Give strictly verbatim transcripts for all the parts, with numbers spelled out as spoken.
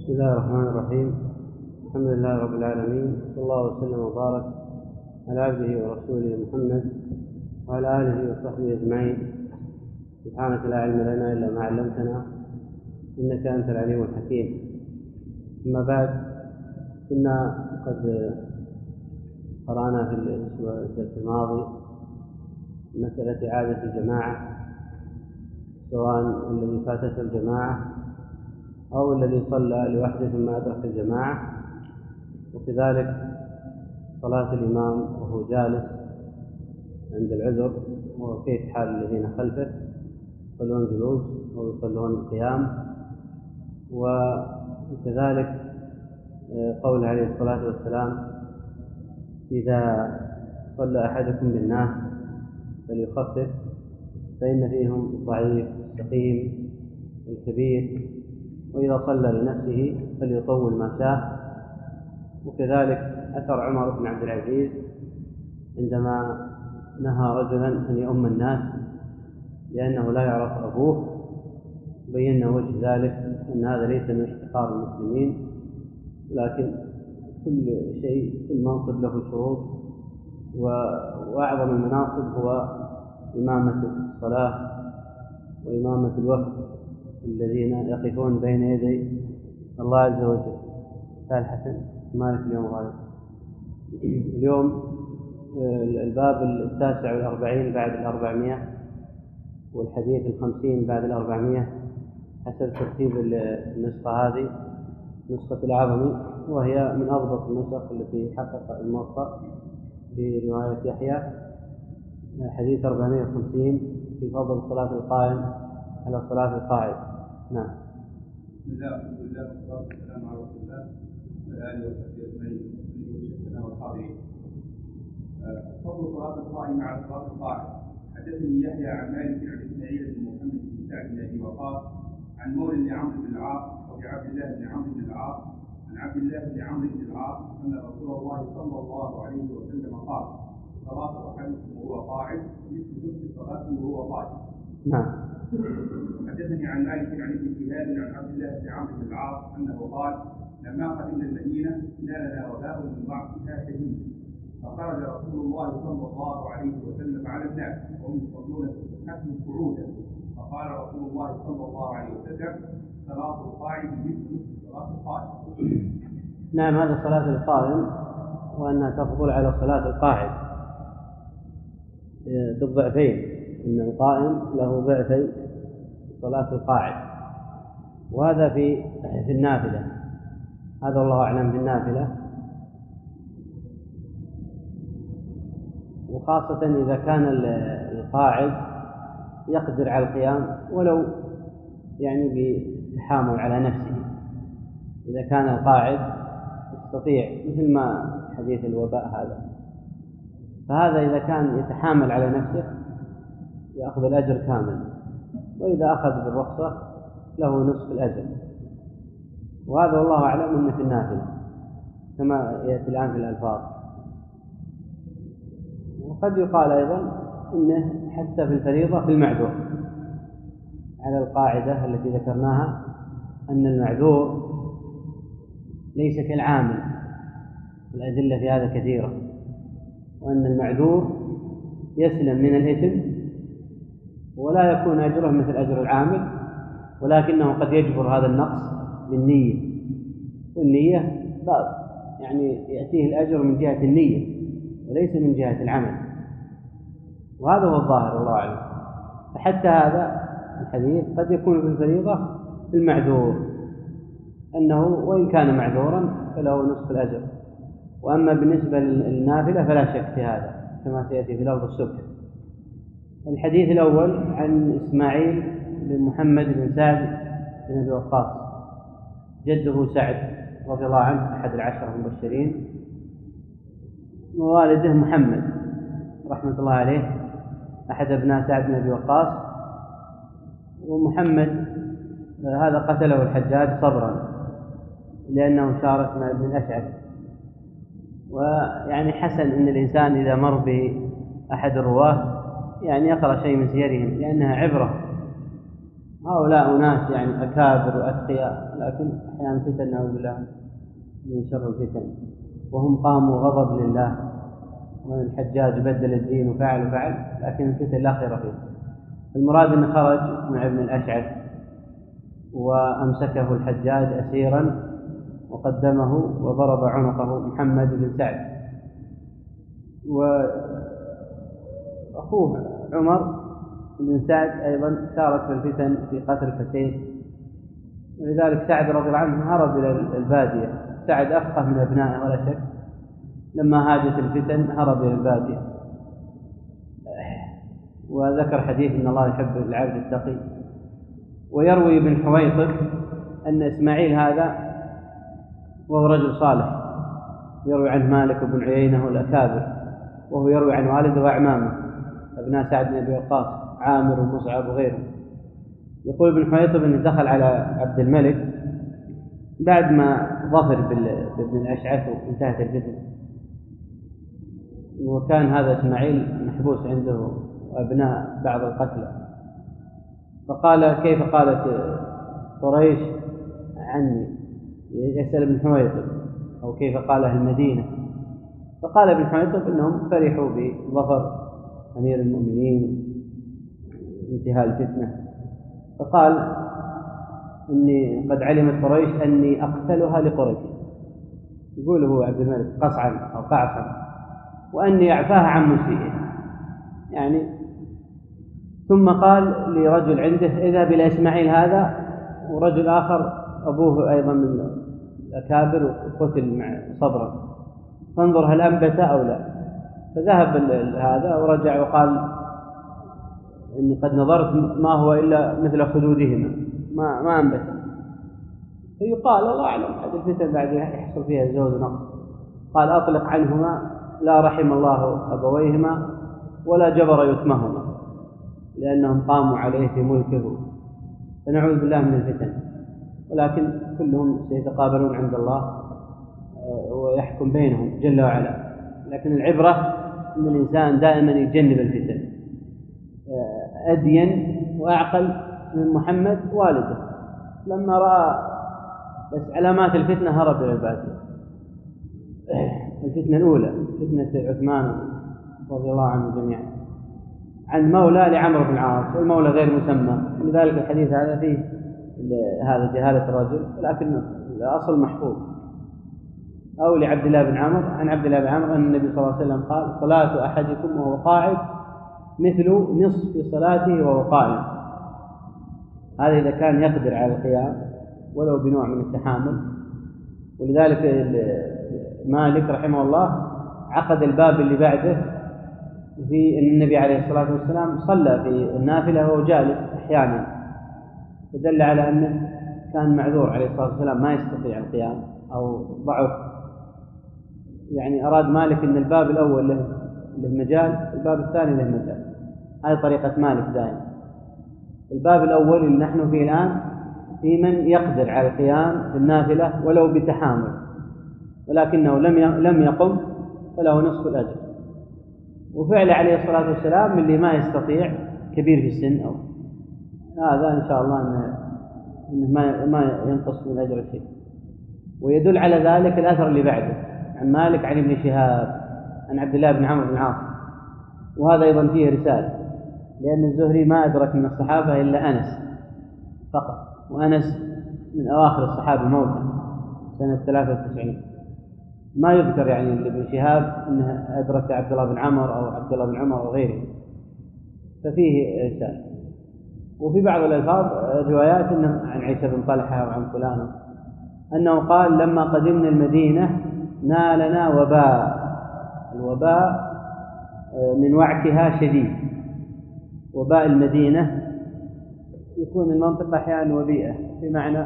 بسم الله الرحمن الرحيم. الحمد لله رب العالمين، صلى الله وسلم وبارك على عبده ورسوله محمد وعلى آله وصحبه أجمعين. سبحانك لا علم لنا إلا ما علمتنا إنك أنت العليم الحكيم. أما بعد، كنا قد قرأنا في الدرس الماضي مسألة إعادة الجماعة، سواء الذي فاتته الجماعة أو الذي صلى لوحده ثم أدرك الجماعة، وكذلك صلاة الإمام وهو جالس عند العذر، وكيف حال الذين خلفه يصلون جلوس أو يصلون قيام. وكذلك قول عليه الصلاة والسلام: إذا صلى أحدكم بالناس فليخفف، فإن فيهم الضعيف السقيم الكبير، وإذا صلى لنفسه فليطول ما شاء. وكذلك أثر عمر بن عبد العزيز عندما نهى رجلا أن يؤم الناس لأنه لا يعرف أبوه، بينا وجه ذلك أن هذا ليس من احتقار المسلمين، لكن كل شيء، كل منصب له شروط، وأعظم المناصب هو إمامة الصلاة وإمامة الوفد الذين يقفون بين يدي الله عز وجل. قال حسن مالك اليوم غالب. اليوم الباب التاسع والأربعين بعد الأربعمائة، والحديث الخمسين بعد الأربعمائة حسب ترتيب النسخة هذه، نسخة العظمي، وهي من أضبط النسخ التي حقق الموفق برواية يحيى. حديث أربعمائة وخمسين في فضل صلاة القائم على صلاة القاعد. نعم. بسم الله والحمد لله والصلاة والسلام على رسول الله وعلى آله وصحبه أجمعين وشيخنا والحاضرين. فضل صلاة القائم على صلاة القاعد. حدثني يحيى عن مالك عن إسماعيل بن محمد بن سعد بن أبي وقاص عن مولى لعمرو بن العاص وعبد الله بن عمرو بن العاص عن عبد الله بن عمرو بن العاص أن رسول الله صلى الله عليه وسلم قال: صلاة أحدكم وهو قاعد مثل نصف صلاته وهو قائم. نعم. حدثني عن مالك عن ابن شهاب عن عبد الله بن عمرو بن العاص انه قال: لما قدمنا المدينه نالنا وباء من ضعفها شديد، فخرج رسول الله صلى الله عليه وسلم على الناس وهم يصلون في صحتهم قعودا، فقال رسول الله صلى الله عليه وسلم: صلاه القاعد مثل صلاه القائم. نعم، هذا صلاة القائم، وأنها تفضل على صلاة القاعد بالضعفين، إن القائم له ضعفي صلاة القاعد، وهذا في في النافلة. هذا والله أعلم في النافلة، وخاصة إذا كان القاعد يقدر على القيام ولو يعني بتحامل على نفسه. إذا كان القاعد يستطيع، مثل ما حديث الوباء هذا، فهذا إذا كان يتحامل على نفسه يأخذ الأجر كامل، وإذا أخذ بالرخصة له نصف الأجر. وهذا والله أعلم أنه في النافلة كما يأتي الآن في الألفاظ. وقد يقال أيضا أنه حتى في الفريضة في المعذور، على القاعدة التي ذكرناها أن المعذور ليس كالعامل، الأدلة في هذا كثيرة، وأن المعذور يسلم من الإثم ولا يكون أجره مثل أجر العامل، ولكنه قد يجبر هذا النقص بالنية، والنية باب يعني يأتيه الأجر من جهة النية وليس من جهة العمل، وهذا هو الظاهر الله أعلم. فحتى هذا الحديث قد يكون في الفريضة في المعذور، أنه وإن كان معذورا فله نصف الأجر. وأما بالنسبة للنافلة فلا شك في هذا كما سيأتي في لفظ الصبح. الحديث الأول عن إسماعيل بن محمد بن سعد بن أبي وقاص، جده سعد رضي الله عنه أحد العشرة المبشرين، ووالده محمد رحمة الله عليه أحد أبناء سعد بن أبي وقاص. ومحمد هذا قتله الحجاج صبرا لأنه شارك مع ابن الأشعث. ويعني حسن أن الإنسان إذا مر بأحد الرواه يعني يقرأ شيء من سيرهم، لأنها عبرة. هؤلاء أناس يعني أكابر وأتقياء، لكن أحيانا فتن نعوذ بالله من شر الفتن، وهم قاموا غضب لله، والحجاج بدل الدين وفعل وفعل، لكن الفتن لا خير فيه. المراد أن خرج مع ابن الأشعث وأمسكه الحجاج أسيرا وقدمه وضرب عنقه محمد بن سعد، وأخوه عمر بن سعد أيضا شارك في الفتن في قتل حسين، ولذلك سعد رضي الله عنه هرب إلى البادية. سعد أفقه من أبنائه ولا شك، لما هاجت الفتن هرب إلى البادية. وذكر حديث إن الله يحب العبد التقي. ويروي ابن حويطب أن إسماعيل هذا وهو رجل صالح، يروي عن مالك بن عيينة والأكابر، وهو يروي عن والده وأعمامه ابناء سعد بن أبي وقاص عامر ومصعب وغيره. يقول ابن حويطب أنه دخل على عبد الملك بعد ما ظفر بابن الأشعث وانتهت الفتنة، وكان هذا إسماعيل محبوس عنده وأبناء بعض القتلى، فقال كيف قالت قريش عني، يسأل ابن حويطب، أو كيف قالها المدينة، فقال ابن حويطب إنهم فرحوا بظفر أمير المؤمنين وانتهاء الفتنة، فقال إني قد علمت قريش أني أقتلها لقريش، يقول هو عبد الملك قصعا أو قعصا، وأني أعفاها عن مسيئها يعني. ثم قال لرجل عنده اذهب إلى إسماعيل هذا، ورجل آخر أبوه أيضا من الأكابر وقتل مع صبرا، فانظر هل أنبت أو لا. فذهب هذا ورجع وقال إني قد نظرت ما هو إلا مثل خدودهما ما ما أنبت. فيقال الله أعلم هذه الفتن بعد يحصل فيها زود ونقص. قال أطلق عنهما لا رحم الله أبويهما ولا جبر يتمهما، لأنهم قاموا عليه في ملكه، فنعوذ بالله من الفتن. ولكن كلهم سيتقابلون عند الله ويحكم بينهم جل وعلا. لكن العبرة أن الإنسان دائما يجنب الفتن. أدين وأعقل من محمد والده، لما رأى بس علامات الفتنة هرب إلى البادية. الفتنة الأولى فتنة عثمان رضي الله عنه جميعا عن مولى لعمرو بن العاص، والمولى غير مسمى، ولذلك الحديث هذا فيه هذا جهالة الرجل، لكن الأصل محفوظ. أو لعبد الله بن عمرو عن عبد الله بن عمرو أن النبي صلى الله عليه وسلم قال صلاة أحدكم وهو قاعد مثل نصف صلاته وهو قائم. هذا إذا كان يقدر على القيام ولو بنوع من التحامل. ولذلك مالك رحمه الله عقد الباب اللي بعده في أن النبي عليه الصلاة والسلام صلى في النافلة وهو جالس أحيانا، فدل على أنه كان معذور عليه الصلاة والسلام ما يستطيع القيام أو ضعف. يعني أراد مالك أن الباب الأول له مجال، الباب الثاني له مجال. هذه طريقة مالك دائما. الباب الأول اللي نحن فيه الآن في من يقدر على القيام في النافلة ولو بتحامل، ولكنه لم لم يقم فله نصف الأجر. وفعل عليه الصلاة والسلام اللي ما يستطيع كبير في السن أو هذا إن شاء الله أنه ما ما ينقص من أجر شيء. ويدل على ذلك الأثر اللي بعده عن مالك عن ابن شهاب عن عبد الله بن عمرو بن العاص، وهذا أيضا فيه رسالة، لأن الزهري ما أدرك من الصحابة إلا أنس فقط، وأنس من أواخر الصحابة موتا سنة ثلاثة وتسعين. ما يذكر يعني لابن شهاب أنه أدرك عبد الله بن عمرو أو عبد الله بن عمر أو غيره، ففيه رسالة. وفي بعض الألفاظ روايات أنه عن عيسى بن طلحة وعن فلان أنه قال لما قدمنا المدينة نالنا وباء. الوباء من وعكها شديد. وباء المدينة يكون المنطقة أحيانا وبيئة، بمعنى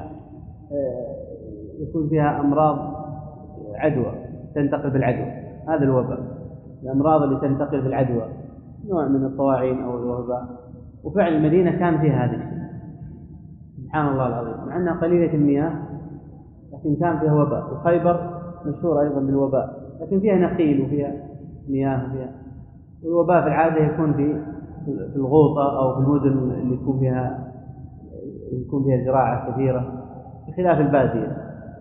يكون فيها أمراض عدوى تنتقل بالعدوى، هذا الوباء، الأمراض اللي تنتقل بالعدوى، نوع من الطواعين أو الوباء. وفعل المدينة كان فيها هذا الشيء سبحان الله العظيم، مع أنها قليلة المياه لكن كان فيها وباء. وخيبر مشهورة أيضا بالوباء، لكن فيها نخيل وفيها مياه وفيها. والوباء في العادة يكون في في الغوطة أو في المدن اللي يكون فيها يكون فيها زراعة كثيرة بخلاف البادية.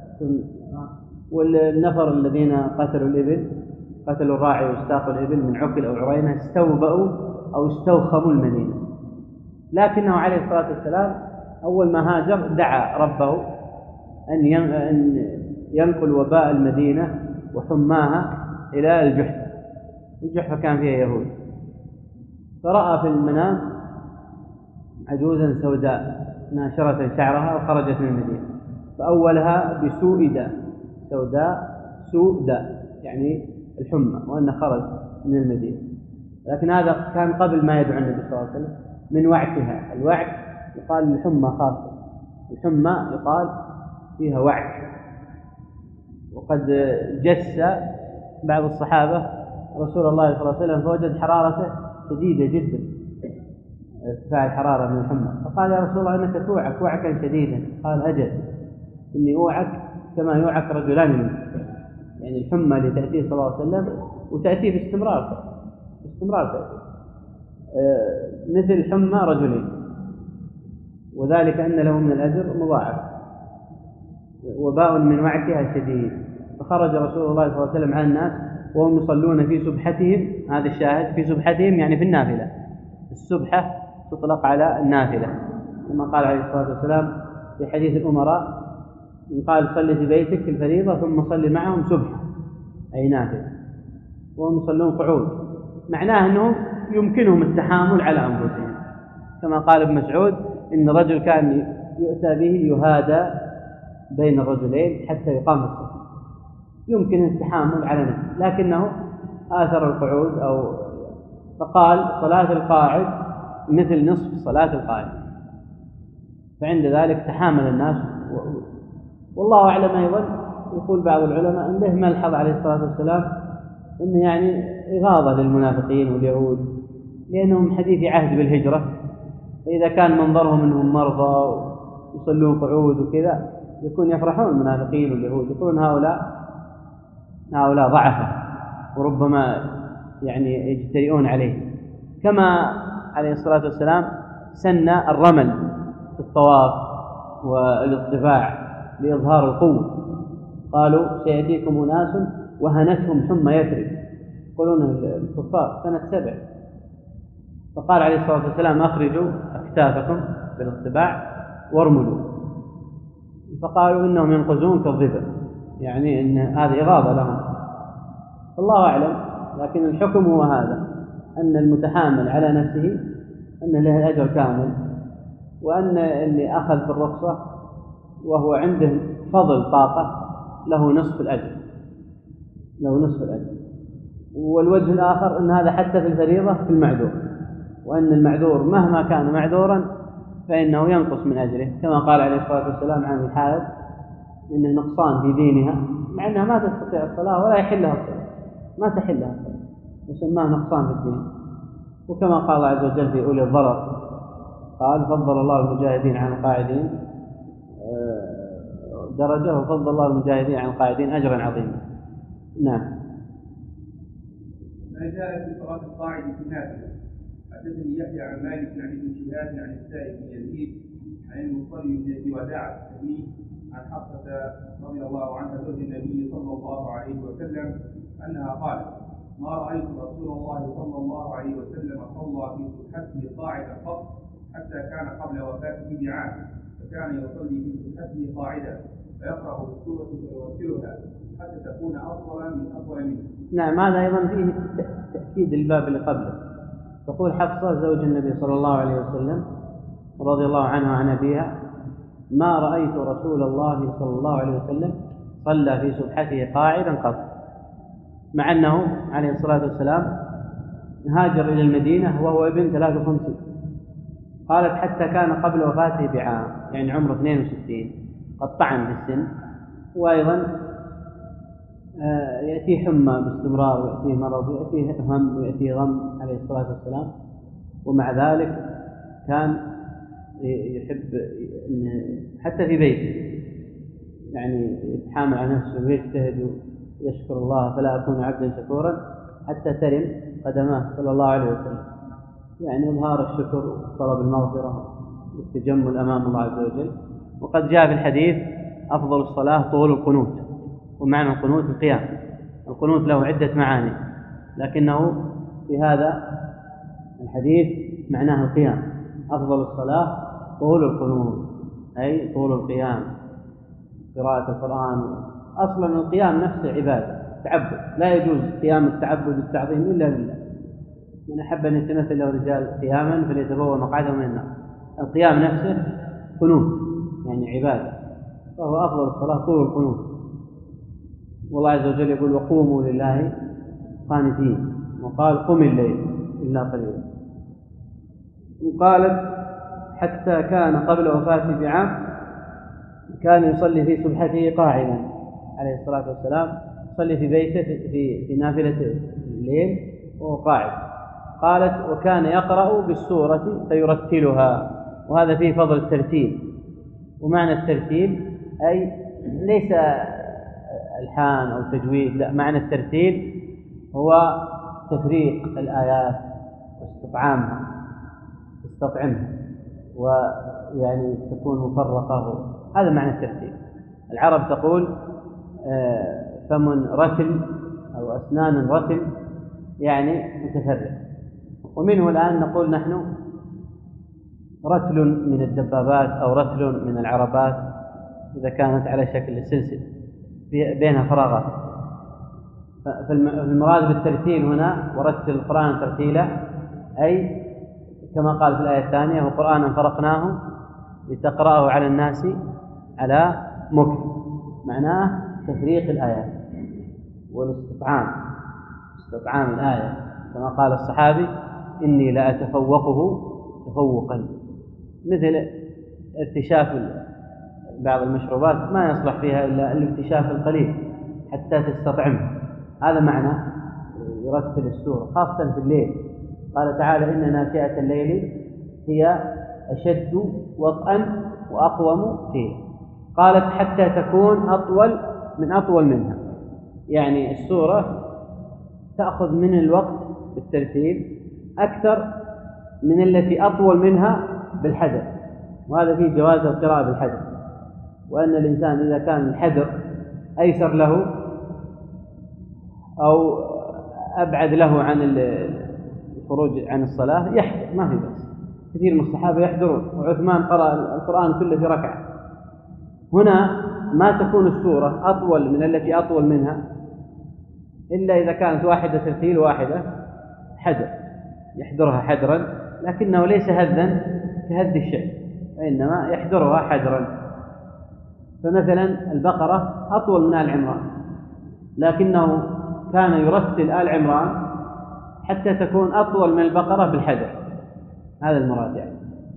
والنفر الذين قتلوا الإبل قتلوا الراعي واستاقوا الإبل من عقل أو عرينة استوبأوا أو استوخموا المدينة، لكنه عليه الصلاة والسلام أول ما هاجر دعا ربه أن ينقل وباء المدينة وحماها إلى الجحفة. الجحفة كان فيها يهود، فرأى في المنام عجوزا سوداء ناشرة شعرها وخرجت من المدينة، فأولها بسوء داء، سوداء سوء داء يعني الحمى، وأن خرج من المدينة. لكن هذا كان قبل ما يدعو النبي صلى الله عليه وسلم من وعكها. الوعك يقال الحمى خاصة، الحمى يقال فيها وعك. وقد جس بعض الصحابة رسول الله صلى الله عليه وسلم فوجد حرارته شديدة جدا، ارتفاع الحرارة من الحمى، فقال يا رسول الله إنك توعك وعكا شديدا. قال أجل إني أوعك كما يوعك رجلان منك، يعني الحمى اللي تأتيه صلى الله عليه وسلم وتأتيه باستمرار باستمرار تأتيه آه مثل حمى رجلين، وذلك أن له من الأجر مضاعف. وباء من وعكها شديد. فخرج رسول الله صلى الله عليه وسلم على الناس وهم يصلون في سبحتهم، هذا الشاهد، في سبحتهم يعني في النافلة. السبحة تطلق على النافلة كما قال عليه الصلاة والسلام في حديث الأمراء، قال صل في بيتك الفريضة ثم صل معهم سبحة أي نافلة، وهم يصلون قعود، معناه أنهم يمكنهم التحامل على أنفسهم، كما قال ابن مسعود إن رجل كان يؤتى به يهادى بين الرجلين حتى يقام الصف، يمكن التحامل على نفسه، لكنه آثر القعود أو فقال صلاة القاعد مثل نصف صلاة القائم، فعند ذلك تحامل الناس. والله أعلم أيضا يقول بعض العلماء أن له ملحظ عليه الصلاة والسلام أنه يعني إغاظة للمنافقين واليهود، لأنهم حديث عهد بالهجرة، فإذا كان منظرهم أنهم مرضى ويصلون قعود وكذا يكون يفرحون المنافقين واليهود، يقولون هؤلاء هؤلاء ضعفة وربما يعني يجترئون عليه. كما عليه الصلاة والسلام سن الرمل في الطواف والاضطفاع لإظهار القوة، قالوا سيأتيكم أناس وهنتهم حمى يثرب، يقولون الكفار سنة سبع، فقال عليه الصلاة والسلام أخرجوا أكتافكم بالاضطفاع وارملوا، فقالوا إنهم ينقزون كالظبا، يعني إن هذه إغاظة لهم، الله أعلم. لكن الحكم هو هذا، أن المتحامل على نفسه أن له أجر كامل، وأن اللي أخذ بالرخصة وهو عنده فضل طاقة له نصف الأجر، له نصف الأجر. والوجه الآخر أن هذا حتى في الفريضة في المعذور، وأن المعذور مهما كان معذورا فإنه ينقص من أجره، كما قال عليه الصلاة والسلام عن الحائض إنه نقصان في دينها، مع أنها ما تستطيع الصلاة ولا يحلها الصلاة، ما تحلها الصلاة، وسماه نقصان في الدين. وكما قال الله عز وجل في أولي الضرر قال فضل الله المجاهدين عن القاعدين درجة، وفضل الله المجاهدين عن القاعدين أجرا عظيما. نعم. ما جاء في صلاة القاعد في النافلة. حدثني يحيى عن مالك عن ابن شهاب عن السائب بن يزيد عن المصلي بن ابي وداع التميمي عن حفصة رضي الله عنها زوج النبي صلى الله عليه وسلم أنها قالت ما رأيت رسول الله صلى الله عليه وسلم صلى في سبحته قاعدا قط حتى كان قبل وفاته بعام، فكان يصلي في سبحته قاعدا فيقرأ بالسورة فيرتلها حتى تكون أطول من أطول منه. نعم، هذا أيضا فيه تأكيد الباب اللي قبله. تقول حفصة زوج النبي صلى الله عليه وسلم رضي الله عنها وعن أبيها ما رأيت رسول الله صلى الله عليه وسلم صلى في سبحته قاعدا قط، مع أنه عليه الصلاة والسلام هاجر إلى المدينة وهو ابن ثلاث وخمسين. قالت حتى كان قبل وفاته بعام، يعني عمره اثنين وستين، قد طعن في السن، وأيضا يأتيه حمى باستمرار ويأتيه مرض ويأتيه هم ويأتيه غم عليه الصلاة والسلام، ومع ذلك كان يحب حتى في بيته يعني يتحامل على نفسه ويجتهد ويشكر الله فلا أكون عبدا شكورا حتى ترم قدماه صلى الله عليه وسلم، يعني إظهار الشكر وطلب المغفرة والتجمل أمام الله عز وجل. وقد جاء في الحديث أفضل الصلاة طول القنوت، ومعنى القنوت القيام. القنوت له عدة معاني، لكنه في هذا الحديث معناه القيام. أفضل الصلاة طول القنوت، أي طول القيام، قراءة القرآن. أصلا القيام نفسه عبادة تعبد، لا يجوز قيام التعبد والتعظيم إلا لله. من أحب أن يتمثل له رجال قياما فليتبوأ مقعده من النار. القيام نفسه قنوت يعني عبادة، فهو أفضل الصلاة طول القنوت. والله عز وجل يقول وقوموا لله قانتين، وقال قم الليل إلا قليلا. وقالت حتى كان قبل وفاته بعام كان يصلي في سبحته قاعدا عليه الصلاة والسلام، يصلي في بيته في, في نافلة الليل وهو قاعد. قالت وكان يقرأ بالسورة فيرتلها، وهذا فيه فضل الترتيل. ومعنى الترتيل أي ليس الحان أو تجويد، لا، معنى الترتيل هو تفريق الآيات واستطعامها، تستطعمها ويعني تكون مفرقة. هذا معنى الترتيل. العرب تقول فم رتل أو أسنان رتل يعني متفرق. ومنه الآن نقول نحن رتل من الدبابات أو رتل من العربات إذا كانت على شكل السلسل بينها فراغات. فالمراد بالترتيل هنا ورتل القرآن ترتيلا أي كما قال في الآية الثانية وقرآنا فرقناه لتقرأه على الناس على مكث. معناه تفريق الآيات والاستطعام، استطعام الآية، كما قال الصحابي إني لأتفوقه تفوقا، مثل ارتشاف بعض المشروبات ما يصلح فيها إلا الارتشاف القليل حتى تستطعمه. هذا معنى يرتل السورة خاصة في الليل. قال تعالى إن ناشئة الليل هي أشد وطئا وأقوم قيلا. قالت حتى تكون أطول من أطول منها، يعني السورة تأخذ من الوقت بالترتيب أكثر من التي أطول منها بالحدث. وهذا فيه جواز القراءة بالحدث، وأن الإنسان إذا كان الحذر أيسر له أو أبعد له عن الخروج عن الصلاة يحذر، ما في بس. كثير من الصحابة يحذرون، وعثمان قرأ القرآن كله في ركعة. هنا ما تكون السورة أطول من التي أطول منها إلا إذا كانت واحدة ترتيل واحدة حذر، يحذرها حذرا، لكنه ليس هذا كهد الشيء، وإنما يحذرها حذرا. فمثلا البقرة أطول من آل عمران، لكنه كان يرتل آل عمران حتى تكون أطول من البقرة بالحذر. هذا المراد يعني.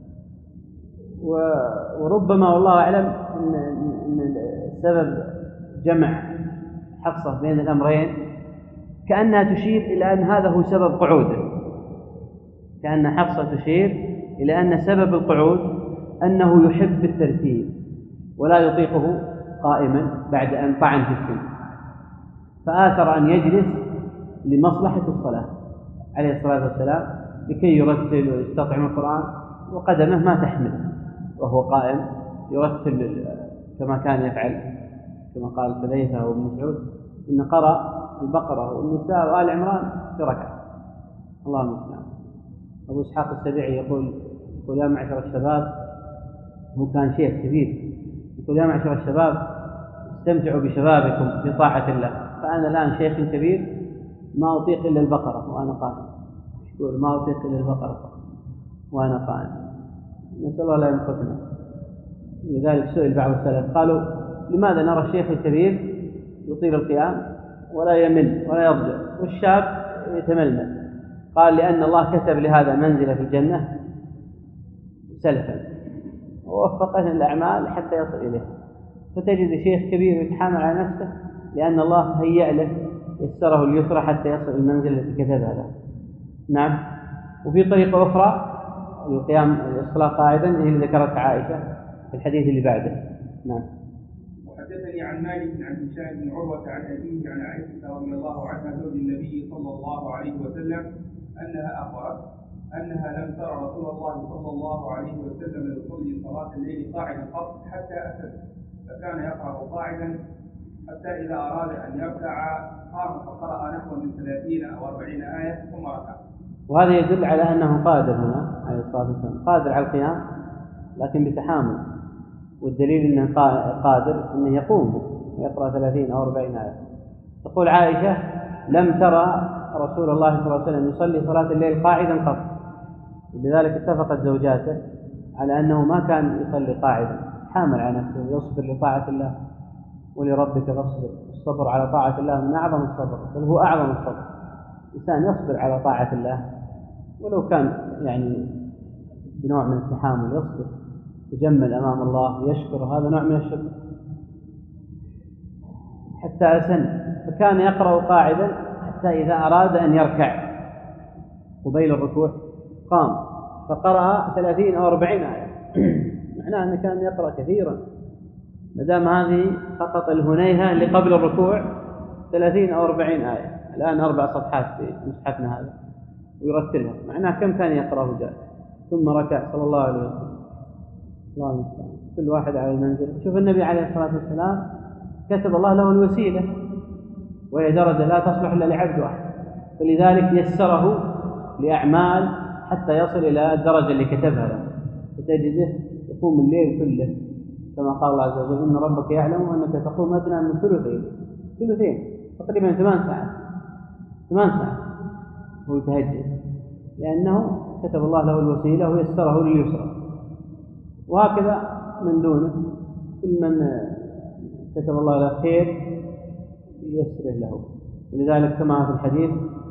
وربما والله أعلم أن سبب جمع حفصة بين الأمرين كأنها تشير إلى أن هذا هو سبب قعوده، كأن حفصة تشير إلى أن سبب القعود أنه يحب الترتيب ولا يطيقه قائما بعد أن طعن في السن، فآثر أن يجلس لمصلحة الصلاة عليه الصلاة والسلام لكي يرتل ويستطعم القرآن، وقدمه ما تحمل وهو قائم يرتل كما كان يفعل، كما قال حذيفة وابن مسعود إن قرأ البقرة والنساء وآل عمران في ركعة. الله المستعان. أبو إسحاق السبيعي يقول يقول يا معشر الشباب، هو كان شيخ كبير، يقول يا معشر الشباب استمتعوا بشبابكم في طاعة الله، فأنا الآن شيخ كبير ما أطيق إلا البقرة وأنا قائم. يقول ما أطيق إلا البقرة وأنا قائم. نسأل الله لا يمقتنا. لذلك سئل بعض السلف قالوا لماذا نرى الشيخ الكبير يطيل القيام ولا يمل ولا يضجر والشاب يتململ؟ قال لأن الله كتب لهذا منزلة في الجنة سلفا ووفقه الأعمال حتى يصل إليه. فتجد شيخ كبير يتحامل على نفسه لأن الله هيأ له يسره اليسرى حتى يصل المنزل التي كتبها له. نعم. وفي طريقة أخرى القيام الصلاة قاعدا هي اللي ذكرتها عائشة في الحديث اللي بعده. نعم. وحدثني عن مالك عن هشام بن عروة عن أبيه عن عائشة رضي الله عنها زوج النبي صلى الله عليه وسلم أنها أخبرت أنها لم ترى رسول الله صلى الله عليه وسلم يصلي صلاة الليل قاعدا قط حتى أسد، فكان يقرأ قاعدا حتى إذا أراد أن يركع قام فقرأ نحو من ثلاثين أو أربعين آية ثم ركع. وهذا يدل على أنه قادر هنا عليه الصلاة والسلام، قادر على القيام لكن بتحامل، والدليل أنه قادر أنه يقوم ويقرأ ثلاثين أو أربعين آية. تقول عائشة لم ترى رسول الله صلى الله عليه وسلم يصلي صلاة الليل قاعدا قط، وبذلك اتفقت زوجاته على أنه ما كان يصلي قاعدا، حامل على نفسه يصبر لطاعة الله ولربك فاصبر. الصبر على طاعة الله من أعظم الصبر، بل هو أعظم الصبر. إنسان يصبر على طاعة الله ولو كان يعني بنوع من التحامل، يصبر يجمل أمام الله يشكر، هذا نوع من الشكر. حتى أسن، فكان يقرأ قاعدا حتى إذا أراد أن يركع قبيل الركوع قام فقرأ ثلاثين أو أربعين آية معناه أنه كان يقرأ كثيرا، مدام هذه فقط الهنيهة اللي قبل الركوع ثلاثين أو أربعين آية، الآن أربع صفحات في مصحفنا هذا ويرتلها، معناه كم كان يقرأه جاء ثم ركع صلى الله عليه وسلم. الله المستعان، كل واحد على المنزل. شوف النبي عليه الصلاة والسلام كتب الله له الوسيلة، وهي درجة لا تصلح إلا لعبد واحد، فلذلك يسره لأعمال حتى يصل إلى الدرجة اللي كتبها له، فتجده يقوم الليل كله كما قال الله عز وجل إن ربك يعلم أنك تقوم أدنى من ثلثين ثلثين تقريبا ثمان ساعات ثمان ساعات هو يتهجد، لأنه كتب الله له الوسيلة ويسره لليسرى. وهكذا من دونه كل من كتب الله له خير يسره له. ولذلك كما في الحديث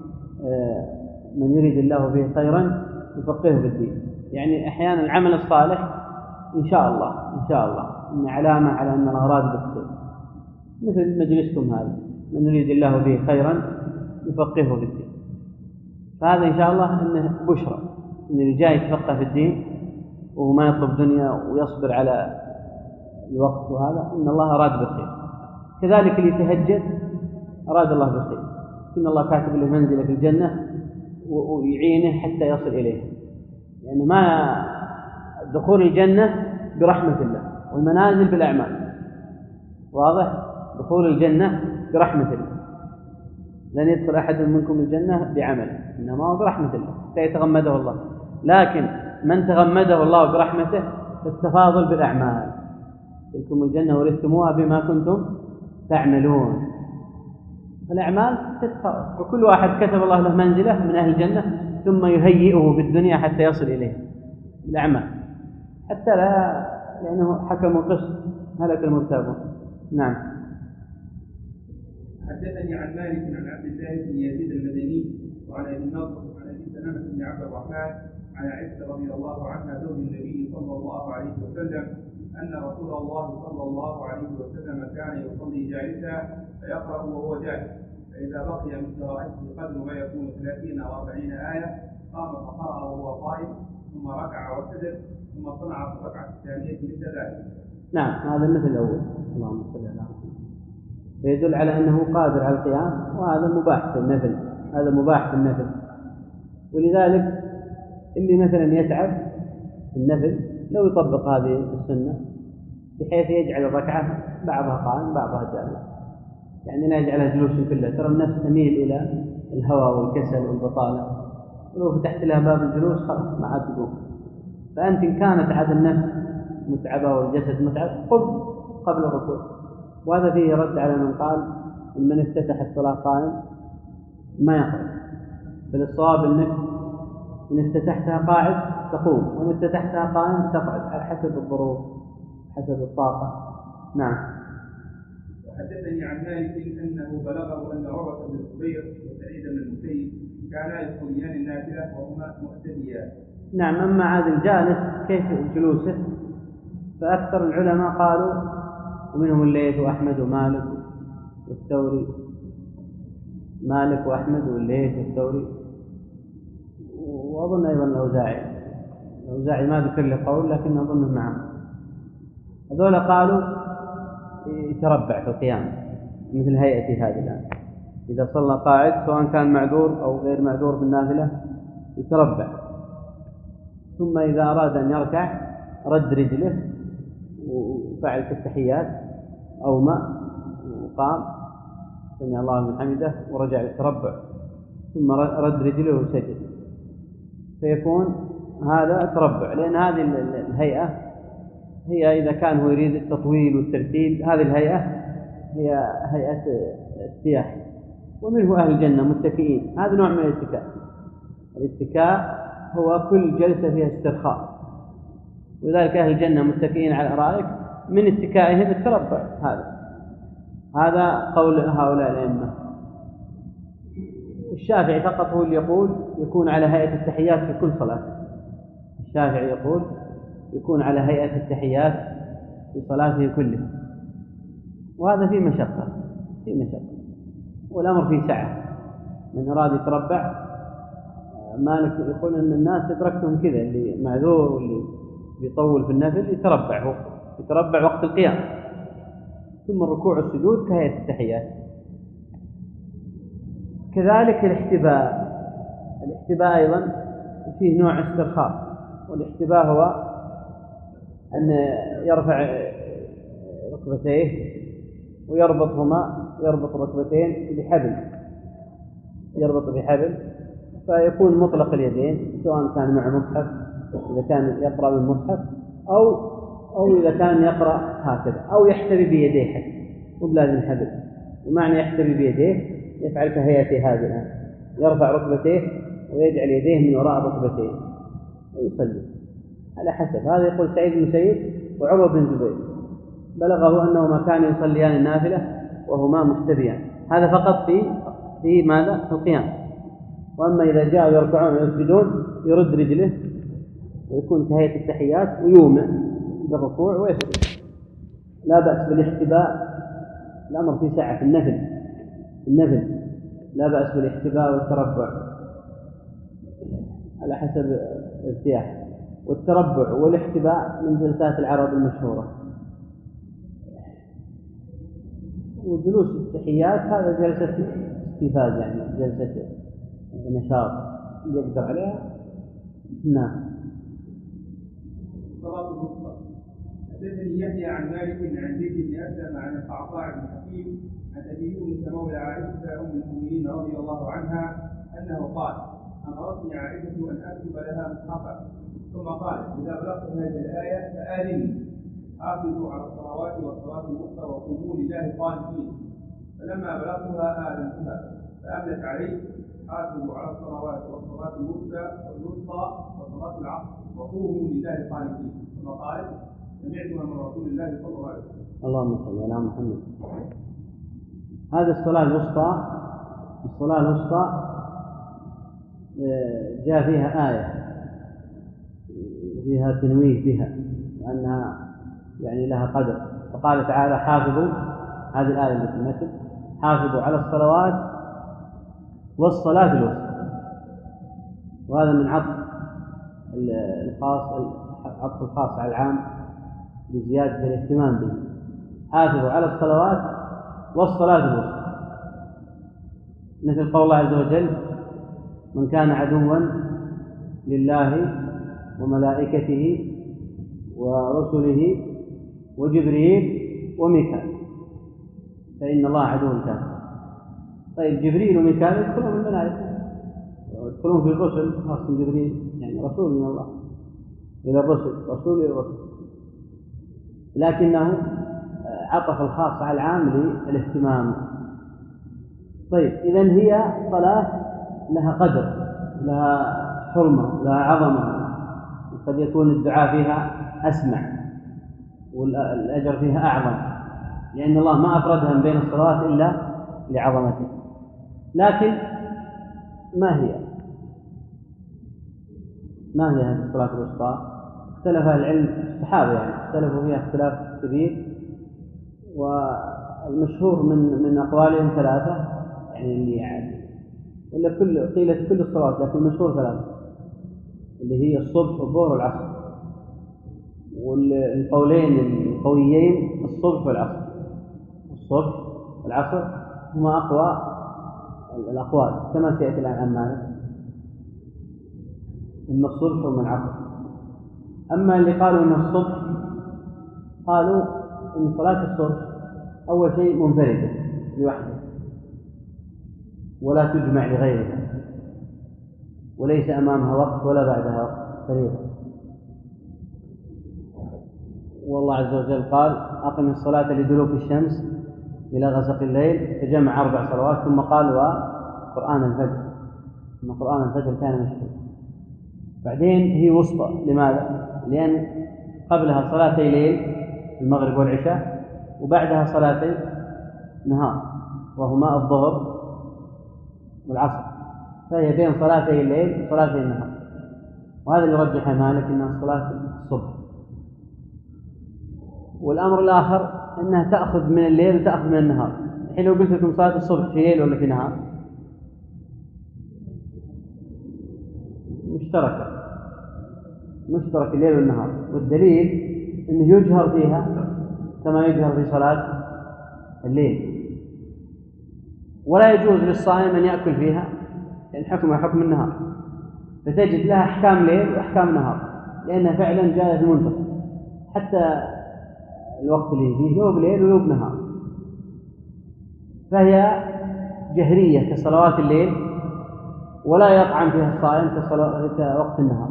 من يريد الله به خيرا يفقهه في الدين، يعني أحيانا العمل الصالح إن شاء الله إن شاء الله إن علامة على أن الله راد بخير، مثل مجلسكم هذا من يريد الله به خيرا يفقهه في الدين، فهذا إن شاء الله إنه بشرى إن اللي جاي يتفقه في الدين وهو ما يطلب دنيا ويصبر على الوقت، وهذا إن الله أراد بالخير. كذلك اللي يتهجد أراد الله بالخير، إن الله كاتب له منزلة في الجنة ويعينه حتى يصل إليه، لأن يعني ما دخول الجنة برحمة الله والمنازل بالأعمال، واضح؟ دخول الجنة برحمة الله، لن يدخل أحد منكم الجنة بعمله، إنما هو برحمة الله حتى يتغمده الله. لكن من تغمده الله برحمته فالتفاضل بالأعمال، تلكم الجنة ورثتموها بما كنتم تعملون. الأعمال تتفاضل، وكل واحد كتب الله له منزلة من أهل الجنة ثم يهيئه في الدنيا حتى يصل إليه بالأعمال، حتى لا، لأنه حكم القسط هلك المرتابون. نعم. حدثني عن مالك عن عبد الله بن يزيد المدني وعن ابي النضر وعن ابي سلمة بن عبد الرحمن عن عائشة رضي الله عنها زوج النبي صلى الله عليه وسلم أن رسول الله صلى الله عليه وسلم كان يصلي جالسا فيقرأ وهو جالس، فإذا بقي من قراءته قدر ما يكون ثلاثين أو أربعين آية قام فقرأ وهو قائم ثم ركع وسجد ثم صنع في الركعة الثانية مثل ذلك. نعم، هذا مثل الأول. اللهم صل على محمد. فيدل على أنه قادر على القيام، وهذا مباح في النفل، هذا مباح في النفل. ولذلك اللي مثلا يتعب في النفل لو يطبق هذه السنة بحيث يجعل الركعة بعضها قائم بعضها جالس، يعني لا يجعلها جلوس كلها، ترى النفس تميل إلى الهوى والكسل والبطالة، ولو فتحت لها باب الجلوس خلاص ما عاد تقوم. فأنت إن كانت عاد النفس متعبة والجسد متعب قم قبل الركوع. وهذا فيه رد على من قال إن من افتتح الصلاة قائم ما يقعد، بل الصواب أنك إن افتتحتها قاعد تقوم، وإن افتتحتها قائم تقعد على حسب الظروف حسب الطاقة. نعم. وحدثني عن مالك أنه بلغه أن عروة بن الزبير وسعيد بن المسيب كانا يصليان النافلة وهما مؤتديان. نعم. أما عاد الجالس كيف جلوسه، فأكثر العلماء قالوا، ومنهم الليث وأحمد ومالك والثوري، مالك وأحمد والليث والثوري، وأظن أيضا الأوزاعي الأوزاعي ما ذكر له قول لكن أظنه معه. هذول قالوا يتربع في القيام مثل هيئة هذه الآن، إذا صلى قاعد سواء كان معذور أو غير معذور بالنافلة يتربع ثم إذا أراد أن يركع رد رجله وفعل التحيات أو ما وقام سمع الله لمن حمده ورجع للتربع ثم رد رجله وسجد، فيكون هذا تربع. لأن هذه الهيئة هي إذا كان هو يريد التطويل والترتيل هذه الهيئة هي هيئة استياح. ومنه أهل الجنة متكئين، هذا نوع من الاتكاء. الاتكاء هو كل جلسة فيها استرخاء، ولذلك أهل الجنة متكئين على الأرائك من اتكائهم التربع. هذا هذا قول هؤلاء الأئمة. الشافعي فقط هو اللي يقول يكون على هيئة التحيات في كل صلاة. الشافعي يقول يكون على هيئة التحيات في صلاته كلها، وهذا فيه مشقة فيه مشقة والأمر فيه سعة. من أراد يتربع، مالك يقول أن الناس أدركتهم كذا، اللي معذور واللي بيطول في النفل يتربع، هو يتربع وقت القيام، ثم الركوع والسجود كهيئة التحيات. كذلك الاحتباء. الاحتباء أيضا فيه نوع استرخاء، والاحتباء هو أن يرفع ركبتيه ويربطهما يربط ركبتين بحبل يربط بحبل فيكون مطلق اليدين، سواء كان مع مصحف إذا كان يقرأ من مصحف أو أو إذا كان يقرأ هكذا، أو يحتبي بيديه حتى وبلازم حبل. ومعنى يحتبي بيديه يفعل كهيئته هذه الآن، يرفع ركبتيه ويجعل يديه من وراء ركبتيه ويصلي على حسب. هذا يقول سعيد بن المسيب وعروة بن زبير بلغه أنهما كانوا يصليان النافلة وهما محتبيان. هذا فقط في في ماذا؟ في القيام. وأما إذا جاءوا يركعون ويسجدون يرد رجله ويكون كهيئة التحيات ويومئ بالركوع ويسجد. لا بأس بالاحتباء، الأمر في سعة. في النفل النفل لا بأس بالاحتباء والتربع على حسب الارتياح. والتربع والاحتباء من جلسات العرب المشهورة. وجلوس التحيات هذا جلسة استفاز، يعني جلسة نشاط يقدر عليها. نعم. الصلاة الوسطى. حدثني يحيى عن مالك عن زيد بن أسلم عن القعقاع بن حكيم عن أبي يونس مولى عائشة أم المؤمنين رضي الله عنها أنه قال: أمرتني عائشة أن أكتب لها مصحفا، ثم قالت: إذا بلغت هذه الآية فآذني، حافظوا على الصلوات والصلاة الوسطى وقوموا لله قانتين. فلما بلغتها آذنتها فأملت عليه: حافظوا على الصلوات والصلاة الوسطى والوسطى وصلاة العصر وقوموا لله قانتين. ثم قالت: سمعتها من رسول الله صلى الله عليه وسلم. اللهم صل على محمد. هذه الصلاة الوسطى الصلاة الوسطى جاء فيها آية فيها تنويه بها وأنها يعني لها قدر. فقال تعالى: حافظوا، هذه الآية التي مثل حافظوا على الصلوات والصلاة الوسطى. وهذا من عطف الخاص عطف الخاص على العام بزيادة الاهتمام به. حافظوا على الصلوات والصلاة الوسطى، مثل قول الله عز وجل: من كان عدوا لله وملائكته ورسله وجبريل وميكائيل فإن الله عدو كافر. طيب جبريل وميكائيل يدخلون من الملائكة، يدخلون في الرسل، خاص جبريل يعني رسول من الله إلى الرسل، رسول إلى الرسل، لكنه عطف الخاص على العام للاهتمام. طيب إذن هي صلاة لها قدر، لها حرمة، لها عظمة، قد يكون الدعاء فيها أسمع والأجر فيها أعظم، لأن الله ما أفردها من بين الصلوات إلا لعظمته. لكن ما هي ما هي هذه الصلاة الوسطى؟ اختلف العلم الصحابة يعني اختلفوا فيها اختلاف كبير، والمشهور من من أقوالهم ثلاثة، يعني اللي يعني ولا كل قيلت كل الصلوات، لكن المشهور ثلاثة اللي هي الصبح والظهر والعصر. والقولين القويين الصبح والعصر، الصبح والعصر هما أقوى الأقوال كما سيأتي الآن عن مالك، إما الصبح ومن العصر. أما اللي قالوا إن الصبح، قالوا إن صلاة الصبح أول شيء منفردة لوحدها ولا تجمع لغيرها، وليس أمامها وقت ولا بعدها وقت فريضة. والله عز وجل قال أقم الصلاة لدلوك الشمس إلى غسق الليل، فجمع أربع صلوات، ثم قال وقرآن الفجر، إن قرآن الفجر كان مشهور. بعدين هي وسطى، لماذا؟ لأن قبلها صلاتي ليل المغرب والعشاء، وبعدها صلاتي نهار وهما الظهر والعصر، فهي بين صلاتي الليل وصلاتي النهار. وهذا اللي رجح مالك أنها صلاة الصبح. والأمر الآخر أنها تأخذ من الليل وتأخذ من النهار. الحين لو قلت لكم صلاة الصبح في ليل ولا في نهار؟ مشتركة، مشترك الليل والنهار، والدليل أنه يجهر فيها كما يجهر في صلاة الليل. ولا يجوز للصائم أن يأكل فيها، لأن حكمها حكم النهار، فتجد لها أحكام ليل وأحكام نهار، لأنها فعلا جاءت منتصف، حتى الوقت اللي فيه لو بليل ولو بنهار، فهي جهرية كصلوات الليل، ولا يطعم فيها الصائم كوقت النهار.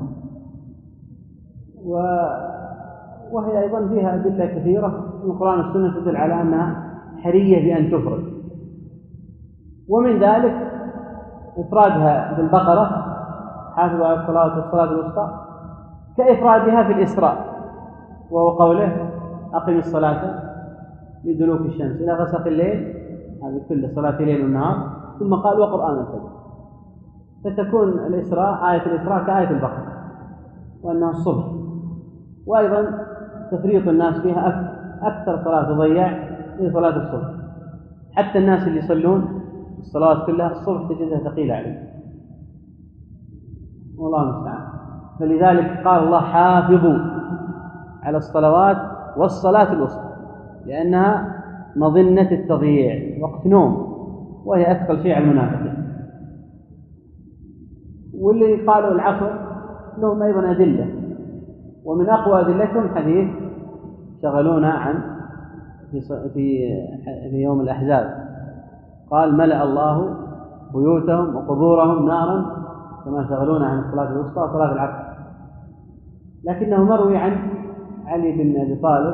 وهي أيضا فيها أدلة كثيرة من القرآن والسنة تدل على أنها حرية بأن تفرد، ومن ذلك إفرادها بالبقرة حافظوا على الصلاة والصلاة الوسطى كإفرادها في الإسراء، وهو قوله أقم الصلاة لدلوك الشمس إلى غسق الليل، هذه كل صلاة الليل والنهار، ثم قال وقرآن الفجر، فتكون الإسراء آية الإسراء كآية البقرة، وأنها الصبح. وأيضا تفريط الناس فيها أكثر صلاة تضيع هي صلاة الصبح، حتى الناس اللي يصلون الصلاة كلها الصبح تجدها ثقيلة عليهم، والله المستعان. فلذلك قال الله حافظوا على الصلوات والصلاة الوسطى، لأنها مظنة التضييع، وقت نوم، وهي أثقل شيء على المنافقين. واللي قالوا العصر لهم أيضا أدلة، ومن أقوى أدلتهم حديث شغلونا عن في في يوم الأحزاب، قال ملأ الله بيوتهم وقبورهم نارا كما شغلونا عن الصلاة الوسطى وصلاة العصر. لكنه مروي عن علي بن أبي طالب